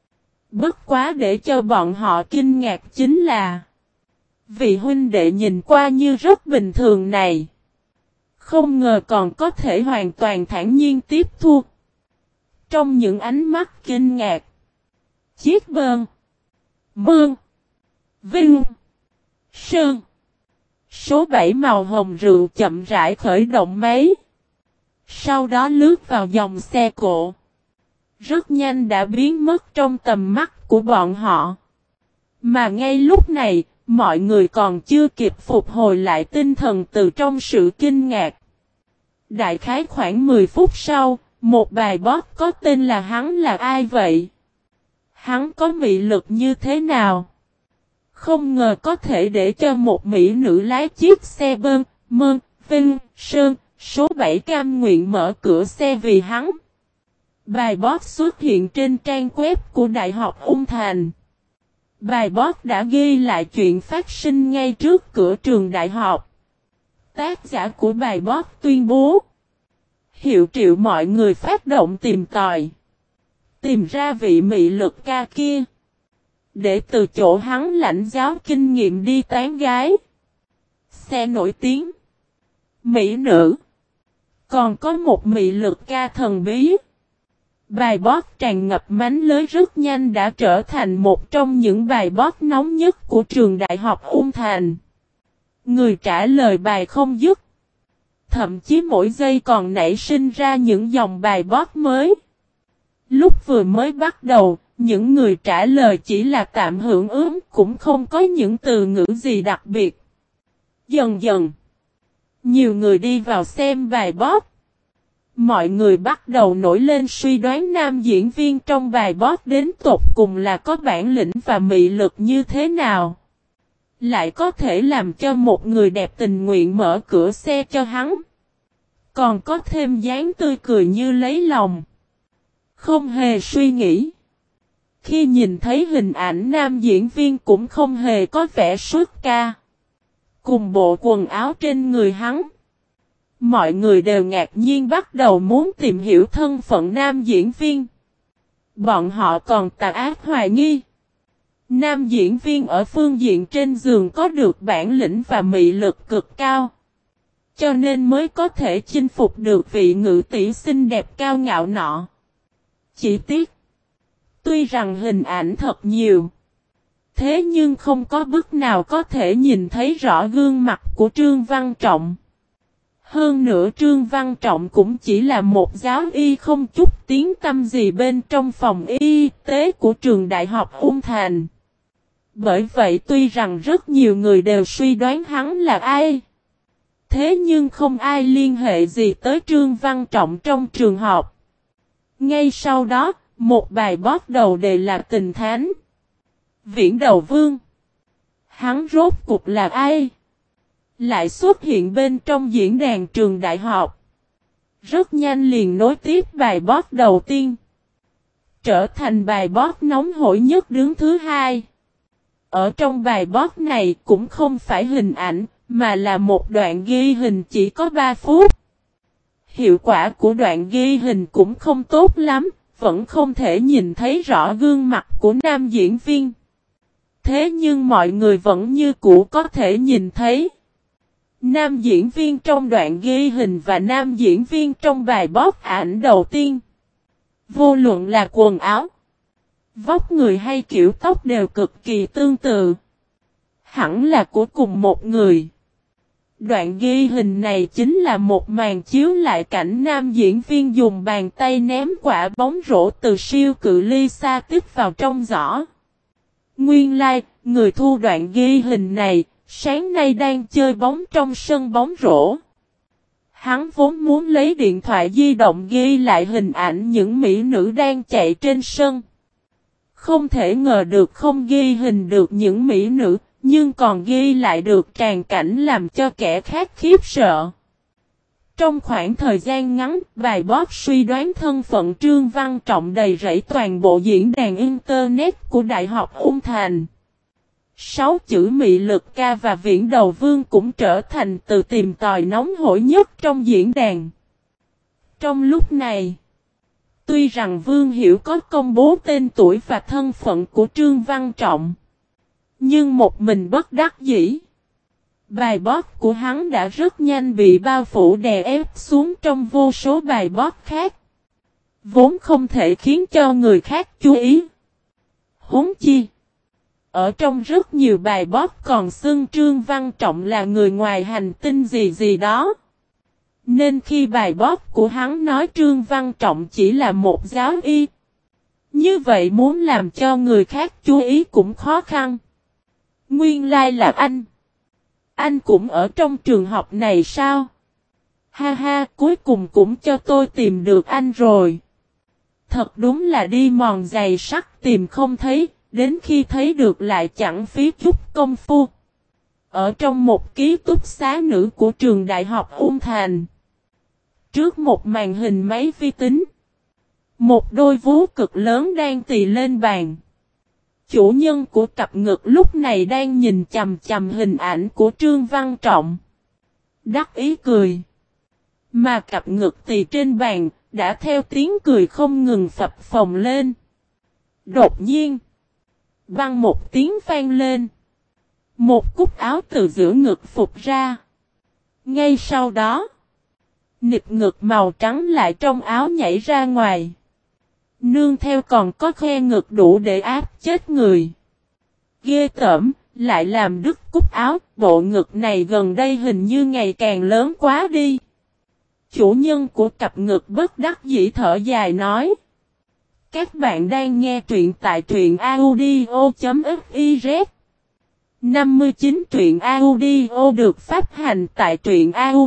Bất quá để cho bọn họ kinh ngạc chính là vị huynh đệ nhìn qua như rất bình thường này. Không ngờ còn có thể hoàn toàn thản nhiên tiếp thu. Trong những ánh mắt kinh ngạc. Chiếc bơn. Mương. Vinh. Sơn. Số bảy màu hồng rượu chậm rãi khởi động máy. Sau đó lướt vào dòng xe cộ. Rất nhanh đã biến mất trong tầm mắt của bọn họ. Mà ngay lúc này, mọi người còn chưa kịp phục hồi lại tinh thần từ trong sự kinh ngạc. Đại khái khoảng mười phút sau, một bài boss có tên là hắn là ai vậy? Hắn có mị lực như thế nào? Không ngờ có thể để cho một mỹ nữ lái chiếc xe bơn, mơn, vinh, sơn, số bảy cam nguyện mở cửa xe vì hắn. Bài boss xuất hiện trên trang web của Đại học Ung Thành. Bài boss đã ghi lại chuyện phát sinh ngay trước cửa trường đại học. Tác giả của bài boss tuyên bố. Hiệu triệu mọi người phát động tìm tòi. Tìm ra vị mị lực ca kia. Để từ chỗ hắn lãnh giáo kinh nghiệm đi tán gái. Xe nổi tiếng. Mỹ nữ. Còn có một mị lực ca thần bí. Bài boss tràn ngập mánh lới rất nhanh đã trở thành một trong những bài boss nóng nhất của trường đại học Ung Thành. Người trả lời bài không dứt. Thậm chí mỗi giây còn nảy sinh ra những dòng bài boss mới. Lúc vừa mới bắt đầu, những người trả lời chỉ là tạm hưởng ứng cũng không có những từ ngữ gì đặc biệt. Dần dần, nhiều người đi vào xem bài boss. Mọi người bắt đầu nổi lên suy đoán nam diễn viên trong bài boss đến tột cùng là có bản lĩnh và mị lực như thế nào. Lại có thể làm cho một người đẹp tình nguyện mở cửa xe cho hắn. Còn có thêm dáng tươi cười như lấy lòng. Không hề suy nghĩ. Khi nhìn thấy hình ảnh nam diễn viên cũng không hề có vẻ xuất ca. Cùng bộ quần áo trên người hắn. Mọi người đều ngạc nhiên bắt đầu muốn tìm hiểu thân phận nam diễn viên. Bọn họ còn tà ác hoài nghi. Nam diễn viên ở phương diện trên giường có được bản lĩnh và mị lực cực cao. Cho nên mới có thể chinh phục được vị ngự tỷ xinh đẹp cao ngạo nọ. Chỉ tiếc. Tuy rằng hình ảnh thật nhiều. Thế nhưng không có bức nào có thể nhìn thấy rõ gương mặt của Trương Văn Trọng. Hơn nữa Trương Văn Trọng cũng chỉ là một giáo y không chút tiếng tăm gì bên trong phòng y tế của trường đại học Ung Thành. Bởi vậy tuy rằng rất nhiều người đều suy đoán hắn là ai, thế nhưng không ai liên hệ gì tới Trương Văn Trọng trong trường học. Ngay sau đó, một bài bót đầu đề là tình thánh. Viễn Đầu Vương. Hắn rốt cuộc là ai? Lại xuất hiện bên trong diễn đàn trường đại học. Rất nhanh liền nối tiếp bài bót đầu tiên. Trở thành bài bót nóng hổi nhất đứng thứ hai. Ở trong bài bót này cũng không phải hình ảnh, mà là một đoạn ghi hình chỉ có ba phút. Hiệu quả của đoạn ghi hình cũng không tốt lắm, vẫn không thể nhìn thấy rõ gương mặt của nam diễn viên. Thế nhưng mọi người vẫn như cũ có thể nhìn thấy. Nam diễn viên trong đoạn ghi hình và nam diễn viên trong bài bót ảnh đầu tiên. Vô luận là quần áo, vóc người hay kiểu tóc đều cực kỳ tương tự. Hẳn là của cùng một người. Đoạn ghi hình này chính là một màn chiếu lại cảnh nam diễn viên dùng bàn tay ném quả bóng rổ từ siêu cự ly xa tích vào trong giỏ. Nguyên lai, like, người thu đoạn ghi hình này, sáng nay đang chơi bóng trong sân bóng rổ. Hắn vốn muốn lấy điện thoại di động ghi lại hình ảnh những mỹ nữ đang chạy trên sân. Không thể ngờ được không ghi hình được những mỹ nữ, nhưng còn ghi lại được tràng cảnh làm cho kẻ khác khiếp sợ. Trong khoảng thời gian ngắn, bài bót suy đoán thân phận Trương Văn Trọng đầy rẫy toàn bộ diễn đàn Internet của Đại học Ung Thành. Sáu chữ mị lực ca và Viễn Đầu Vương cũng trở thành từ tìm tòi nóng hổi nhất trong diễn đàn. Trong lúc này, tuy rằng Vương Hiểu có công bố tên tuổi và thân phận của Trương Văn Trọng, nhưng một mình bất đắc dĩ. Bài bót của hắn đã rất nhanh bị bao phủ đè ép xuống trong vô số bài bót khác. Vốn không thể khiến cho người khác chú ý. Huống chi. Ở trong rất nhiều bài bót còn xưng Trương Văn Trọng là người ngoài hành tinh gì gì đó. Nên khi bài bót của hắn nói Trương Văn Trọng chỉ là một giáo y. Như vậy muốn làm cho người khác chú ý cũng khó khăn. Nguyên lai là anh. Anh cũng ở trong trường học này sao? Ha ha, cuối cùng cũng cho tôi tìm được anh rồi. Thật đúng là đi mòn giày sắt tìm không thấy, đến khi thấy được lại chẳng phí chút công phu. Ở trong một ký túc xá nữ của trường đại học Ung Thành. Trước một màn hình máy vi tính. Một đôi vú cực lớn đang tì lên bàn. Chủ nhân của cặp ngực lúc này đang nhìn chằm chằm hình ảnh của Trương Văn Trọng. Đắc ý cười. Mà cặp ngực tì trên bàn, đã theo tiếng cười không ngừng phập phồng lên. Đột nhiên, băng một tiếng vang lên. Một cúc áo từ giữa ngực phục ra. Ngay sau đó, nịt ngực màu trắng lại trong áo nhảy ra ngoài. Nương theo còn có khe ngực đủ để áp chết người. Ghê tởm, lại làm đứt cúc áo, bộ ngực này gần đây hình như ngày càng lớn quá đi. Chủ nhân của cặp ngực bất đắc dĩ thở dài nói. Các bạn đang nghe truyện tại truyện audio.fiz. năm mươi chín truyện audio được phát hành tại truyện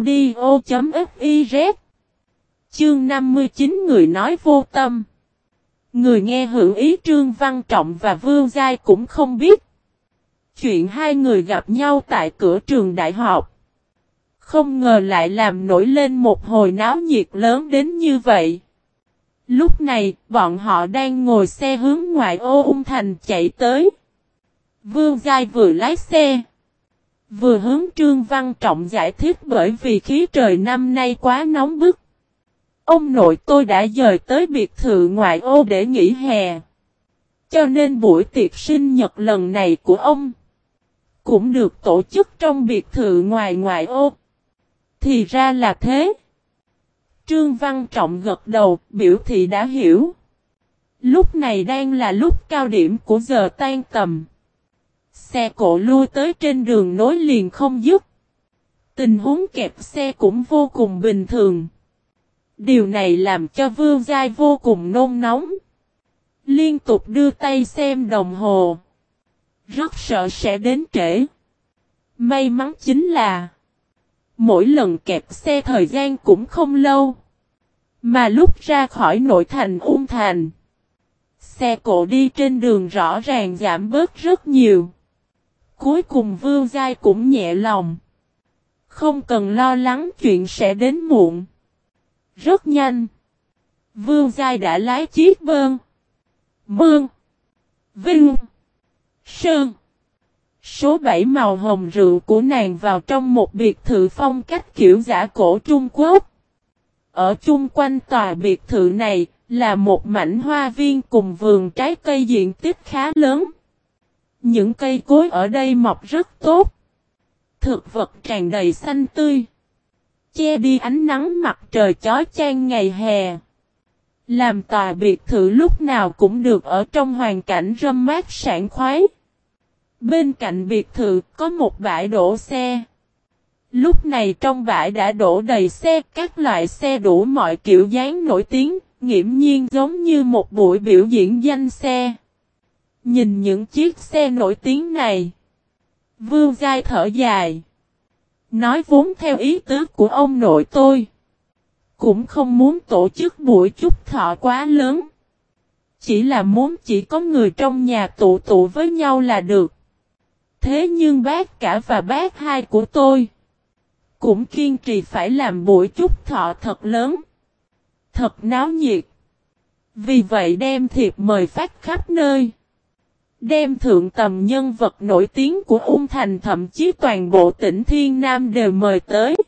audio.fiz. Chương năm mươi chín người nói vô tâm. Người nghe hữu ý Trương Văn Trọng và Vương Giai cũng không biết. Chuyện hai người gặp nhau tại cửa trường đại học. Không ngờ lại làm nổi lên một hồi náo nhiệt lớn đến như vậy. Lúc này, bọn họ đang ngồi xe hướng ngoại ô Ung Thành chạy tới. Vương Giai vừa lái xe, vừa hướng Trương Văn Trọng giải thích bởi vì khí trời năm nay quá nóng bức. Ông nội tôi đã dời tới biệt thự ngoại ô để nghỉ hè. Cho nên buổi tiệc sinh nhật lần này của ông cũng được tổ chức trong biệt thự ngoài ngoại ô. Thì ra là thế. Trương Văn Trọng gật đầu, biểu thị đã hiểu. Lúc này đang là lúc cao điểm của giờ tan tầm. Xe cộ lui tới trên đường nối liền không dứt. Tình huống kẹp xe cũng vô cùng bình thường. Điều này làm cho Vương Giai vô cùng nôn nóng. Liên tục đưa tay xem đồng hồ. Rất sợ sẽ đến trễ. May mắn chính là mỗi lần kẹp xe thời gian cũng không lâu. Mà lúc ra khỏi nội thành Ung Thành, xe cộ đi trên đường rõ ràng giảm bớt rất nhiều. Cuối cùng Vương Giai cũng nhẹ lòng. Không cần lo lắng chuyện sẽ đến muộn. Rất nhanh. Vương Giai đã lái chiếc bơn. Mương. Vinh. Sơn. Số bảy màu hồng rượu của nàng vào trong một biệt thự phong cách kiểu giả cổ Trung Quốc. Ở chung quanh tòa biệt thự này là một mảnh hoa viên cùng vườn trái cây diện tích khá lớn. Những cây cối ở đây mọc rất tốt. Thực vật tràn đầy xanh tươi. Che đi ánh nắng mặt trời chói chang ngày hè. Làm tòa biệt thự lúc nào cũng được ở trong hoàn cảnh râm mát sảng khoái. Bên cạnh biệt thự có một bãi đổ xe. Lúc này trong bãi đã đổ đầy xe, các loại xe đủ mọi kiểu dáng nổi tiếng, nghiễm nhiên giống như một buổi biểu diễn danh xe. Nhìn những chiếc xe nổi tiếng này, Vương Giai thở dài. Nói vốn theo ý tứ của ông nội tôi. Cũng không muốn tổ chức buổi chúc thọ quá lớn. Chỉ là muốn chỉ có người trong nhà tụ tụ với nhau là được. Thế nhưng bác cả và bác hai của tôi cũng kiên trì phải làm buổi chúc thọ thật lớn. Thật náo nhiệt. Vì vậy đem thiệp mời phát khắp nơi. Đem thượng tầm nhân vật nổi tiếng của Ung Thành thậm chí toàn bộ tỉnh Thiên Nam đều mời tới.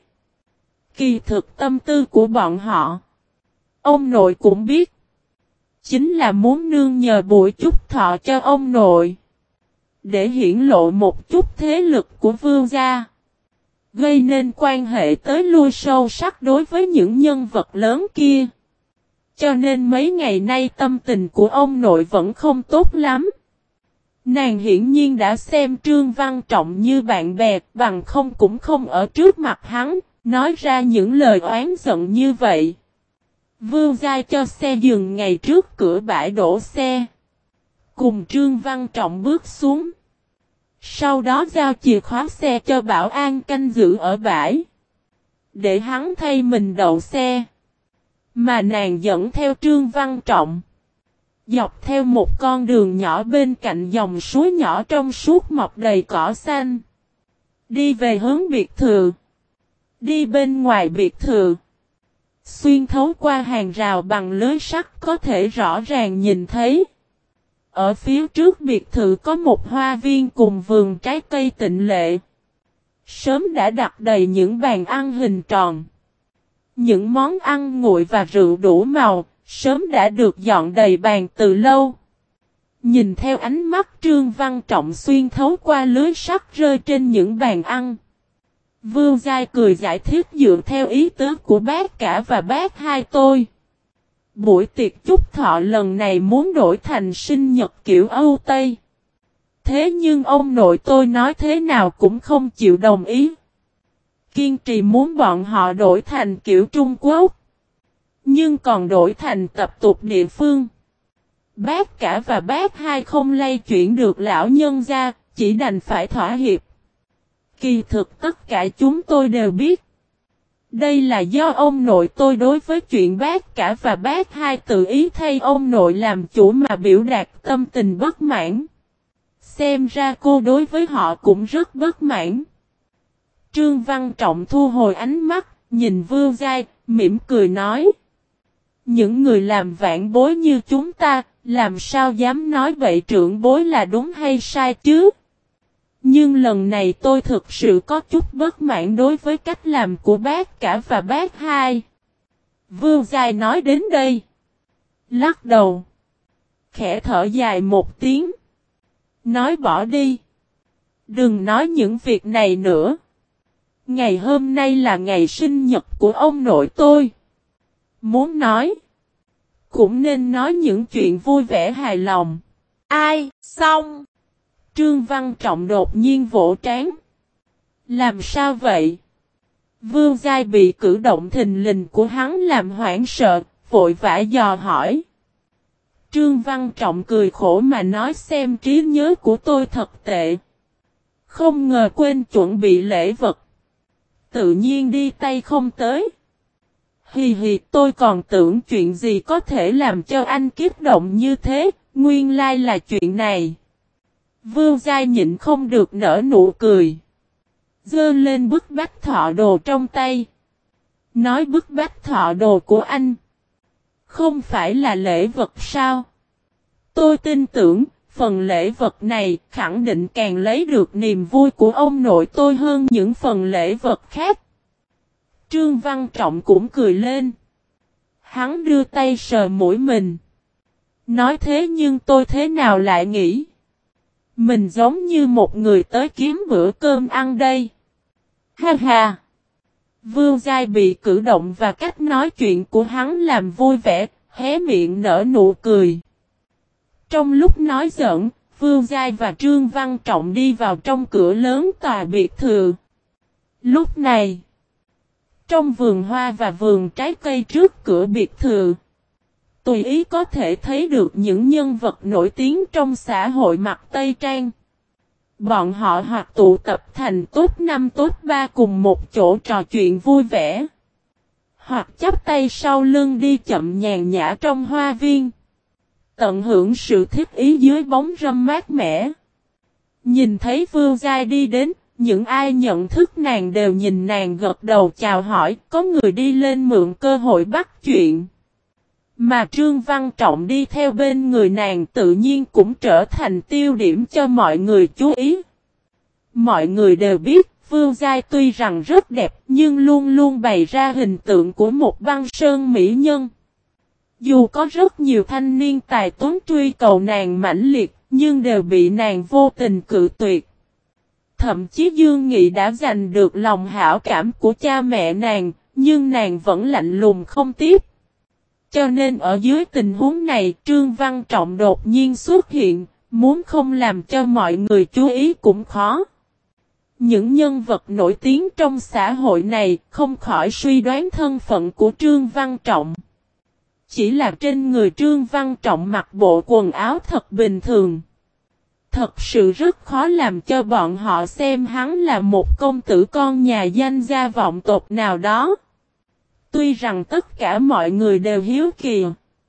Kỳ thực tâm tư của bọn họ, ông nội cũng biết. Chính là muốn nương nhờ buổi chúc thọ cho ông nội. Để hiển lộ một chút thế lực của Vương gia. Gây nên quan hệ tới lui sâu sắc đối với những nhân vật lớn kia. Cho nên mấy ngày nay tâm tình của ông nội vẫn không tốt lắm. Nàng hiển nhiên đã xem Trương Văn Trọng như bạn bè, bằng không cũng không ở trước mặt hắn, nói ra những lời oán giận như vậy. Vương Giai cho xe dừng ngày trước cửa bãi đổ xe. Cùng Trương Văn Trọng bước xuống. Sau đó giao chìa khóa xe cho bảo an canh giữ ở bãi. Để hắn thay mình đậu xe. Mà nàng dẫn theo Trương Văn Trọng. Dọc theo một con đường nhỏ bên cạnh dòng suối nhỏ trong suốt mọc đầy cỏ xanh. Đi về hướng biệt thự. Đi bên ngoài biệt thự. Xuyên thấu qua hàng rào bằng lưới sắt có thể rõ ràng nhìn thấy. Ở phía trước biệt thự có một hoa viên cùng vườn trái cây tịnh lệ. Sớm đã đặt đầy những bàn ăn hình tròn. Những món ăn nguội và rượu đủ màu, sớm đã được dọn đầy bàn từ lâu. Nhìn theo ánh mắt Trương Văn Trọng xuyên thấu qua lưới sắt rơi trên những bàn ăn. Vương Giai cười giải thích dựa theo ý tứ của bác cả và bác hai tôi. Buổi tiệc chúc thọ lần này muốn đổi thành sinh nhật kiểu Âu Tây. Thế nhưng ông nội tôi nói thế nào cũng không chịu đồng ý. Kiên trì muốn bọn họ đổi thành kiểu Trung Quốc. Nhưng còn đổi thành tập tục địa phương. Bác cả và bác hai không lay chuyển được lão nhân gia, chỉ đành phải thỏa hiệp. Kỳ thực tất cả chúng tôi đều biết. Đây là do ông nội tôi đối với chuyện bác cả và bác hai tự ý thay ông nội làm chủ mà biểu đạt tâm tình bất mãn. Xem ra cô đối với họ cũng rất bất mãn. Trương Văn Trọng thu hồi ánh mắt, nhìn Vương Giai, mỉm cười nói. Những người làm vãn bối như chúng ta, làm sao dám nói vậy trưởng bối là đúng hay sai chứ? Nhưng lần này tôi thực sự có chút bất mãn đối với cách làm của bác cả và bác hai. Vương Giai nói đến đây. Lắc đầu. Khẽ thở dài một tiếng. Nói bỏ đi. Đừng nói những việc này nữa. Ngày hôm nay là ngày sinh nhật của ông nội tôi. Muốn nói. Cũng nên nói những chuyện vui vẻ hài lòng. Ai, xong. Trương Văn Trọng đột nhiên vỗ trán. Làm sao vậy? Vương Giai bị cử động thình lình của hắn làm hoảng sợ, vội vã dò hỏi. Trương Văn Trọng cười khổ mà nói xem trí nhớ của tôi thật tệ. Không ngờ quên chuẩn bị lễ vật. Tự nhiên đi tay không tới. Hì hì tôi còn tưởng chuyện gì có thể làm cho anh kiếp động như thế, nguyên lai là chuyện này. Vương Giai nhịn không được nở nụ cười. Giơ lên bức bách thọ đồ trong tay. Nói bức bách thọ đồ của anh. Không phải là lễ vật sao? Tôi tin tưởng, phần lễ vật này khẳng định càng lấy được niềm vui của ông nội tôi hơn những phần lễ vật khác. Trương Văn Trọng cũng cười lên. Hắn đưa tay sờ mũi mình. Nói thế nhưng tôi thế nào lại nghĩ. Mình giống như một người tới kiếm bữa cơm ăn đây. Ha ha. Vương Giai bị cử động và cách nói chuyện của hắn làm vui vẻ, hé miệng nở nụ cười. Trong lúc nói giỡn, Vương Giai và Trương Văn Trọng đi vào trong cửa lớn tòa biệt thự. Lúc này, trong vườn hoa và vườn trái cây trước cửa biệt thự, tùy ý có thể thấy được những nhân vật nổi tiếng trong xã hội mặc Tây Trang. Bọn họ hoặc tụ tập thành top năm top ba cùng một chỗ trò chuyện vui vẻ, hoặc chắp tay sau lưng đi chậm nhàn nhã trong hoa viên, tận hưởng sự thích ý dưới bóng râm mát mẻ. Nhìn thấy Vương Giai đi đến, những ai nhận thức nàng đều nhìn nàng gật đầu chào hỏi, có người đi lên mượn cơ hội bắt chuyện. Mà Trương Văn Trọng đi theo bên người nàng tự nhiên cũng trở thành tiêu điểm cho mọi người chú ý. Mọi người đều biết, Vương Giai tuy rằng rất đẹp nhưng luôn luôn bày ra hình tượng của một băng sơn mỹ nhân. Dù có rất nhiều thanh niên tài tuấn truy cầu nàng mãnh liệt, nhưng đều bị nàng vô tình cự tuyệt. Thậm chí Dương Nghị đã giành được lòng hảo cảm của cha mẹ nàng, nhưng nàng vẫn lạnh lùng không tiếp. Cho nên ở dưới tình huống này, Trương Văn Trọng đột nhiên xuất hiện, muốn không làm cho mọi người chú ý cũng khó. Những nhân vật nổi tiếng trong xã hội này không khỏi suy đoán thân phận của Trương Văn Trọng. Chỉ là trên người Trương Văn Trọng mặc bộ quần áo thật bình thường. Thật sự rất khó làm cho bọn họ xem hắn là một công tử con nhà danh gia vọng tộc nào đó. Tuy rằng tất cả mọi người đều hiếu kỳ.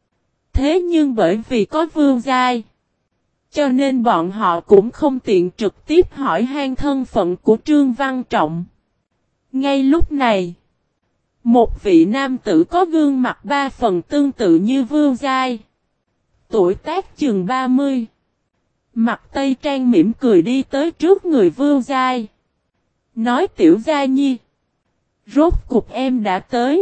Thế nhưng bởi vì có Vương Giai, cho nên bọn họ cũng không tiện trực tiếp hỏi han thân phận của Trương Văn Trọng. Ngay lúc này, một vị nam tử có gương mặt ba phần tương tự như Vương Giai, tuổi tác chừng ba mươi, mặt tây trang mỉm cười đi tới trước người Vương Giai. Nói Tiểu Giai Nhi, rốt cục em đã tới.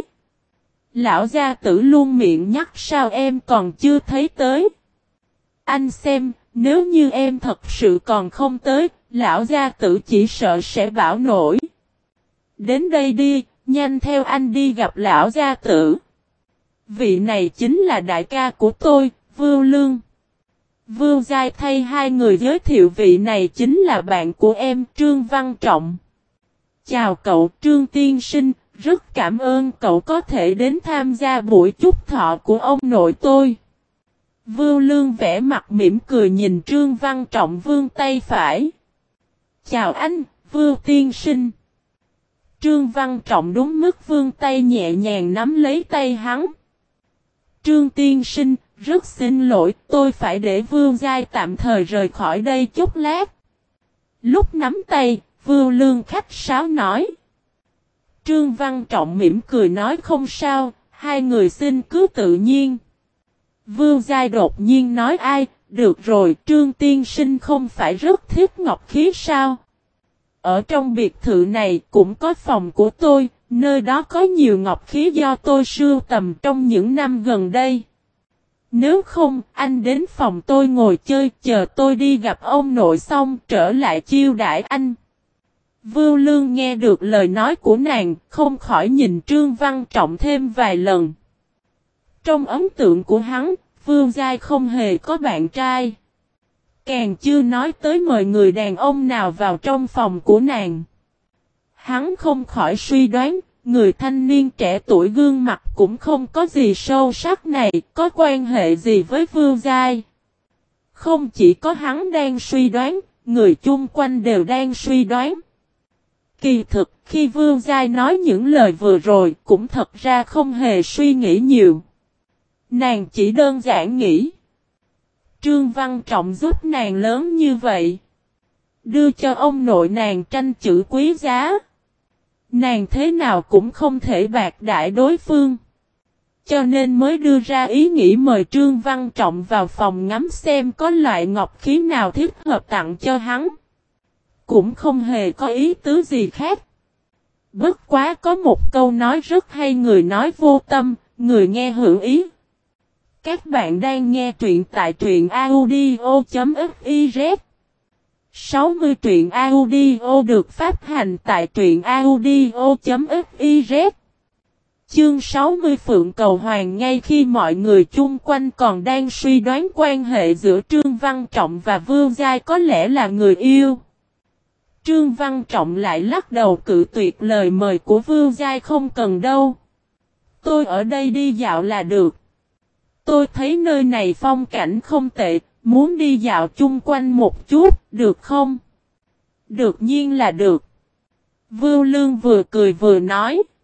Lão gia tử luôn miệng nhắc sao em còn chưa thấy tới. Anh xem, nếu như em thật sự còn không tới, lão gia tử chỉ sợ sẽ bão nổi. Đến đây đi, nhanh theo anh đi gặp lão gia tử. Vị này chính là đại ca của tôi, Vương Lương. Vương Giai thay hai người giới thiệu vị này chính là bạn của em, Trương Văn Trọng. Chào cậu Trương Tiên Sinh, rất cảm ơn cậu có thể đến tham gia buổi chúc thọ của ông nội tôi. Vương Lương vẽ mặt mỉm cười nhìn Trương Văn Trọng vươn tay phải. Chào anh, Vương Tiên Sinh. Trương Văn Trọng đúng mức vươn tay nhẹ nhàng nắm lấy tay hắn. Trương Tiên Sinh, rất xin lỗi, tôi phải để Vương Giai tạm thời rời khỏi đây chút lát. Lúc nắm tay, Vương Lương khách sáo nói. Trương Văn Trọng mỉm cười nói không sao, hai người xin cứ tự nhiên. Vương Giai đột nhiên nói ai, được rồi, Trương Tiên Sinh không phải rất thích ngọc khí sao? Ở trong biệt thự này cũng có phòng của tôi, nơi đó có nhiều ngọc khí do tôi sưu tầm trong những năm gần đây. Nếu không, anh đến phòng tôi ngồi chơi, chờ tôi đi gặp ông nội xong trở lại chiêu đãi anh. Vương Lương nghe được lời nói của nàng, không khỏi nhìn Trương Văn Trọng thêm vài lần. Trong ấn tượng của hắn, Vương Giai không hề có bạn trai. Càng chưa nói tới mời người đàn ông nào vào trong phòng của nàng. Hắn không khỏi suy đoán, người thanh niên trẻ tuổi gương mặt cũng không có gì sâu sắc này, có quan hệ gì với Vương Giai. Không chỉ có hắn đang suy đoán, người chung quanh đều đang suy đoán. Kỳ thực, khi Vương Giai nói những lời vừa rồi, cũng thật ra không hề suy nghĩ nhiều. Nàng chỉ đơn giản nghĩ. Trương Văn Trọng giúp nàng lớn như vậy. Đưa cho ông nội nàng tranh chữ quý giá. Nàng thế nào cũng không thể bạc đãi đối phương. Cho nên mới đưa ra ý nghĩ mời Trương Văn Trọng vào phòng ngắm xem có loại ngọc khí nào thích hợp tặng cho hắn. Cũng không hề có ý tứ gì khác. Bất quá có một câu nói rất hay, người nói vô tâm, người nghe hữu ý. Các bạn đang nghe truyện tại truyện audio.fiz. sáu mươi truyện audio được phát hành tại truyện audio.fiz. Chương sáu mươi Phượng Cầu Hoàng. Ngay khi mọi người chung quanh còn đang suy đoán quan hệ giữa Trương Văn Trọng và Vương Giai có lẽ là người yêu, Trương Văn Trọng lại lắc đầu cự tuyệt lời mời của Vương Giai. Không cần đâu. Tôi ở đây đi dạo là được. Tôi thấy nơi này phong cảnh không tệ, muốn đi dạo chung quanh một chút, được không? Được nhiên là được. Vương Lương vừa cười vừa nói.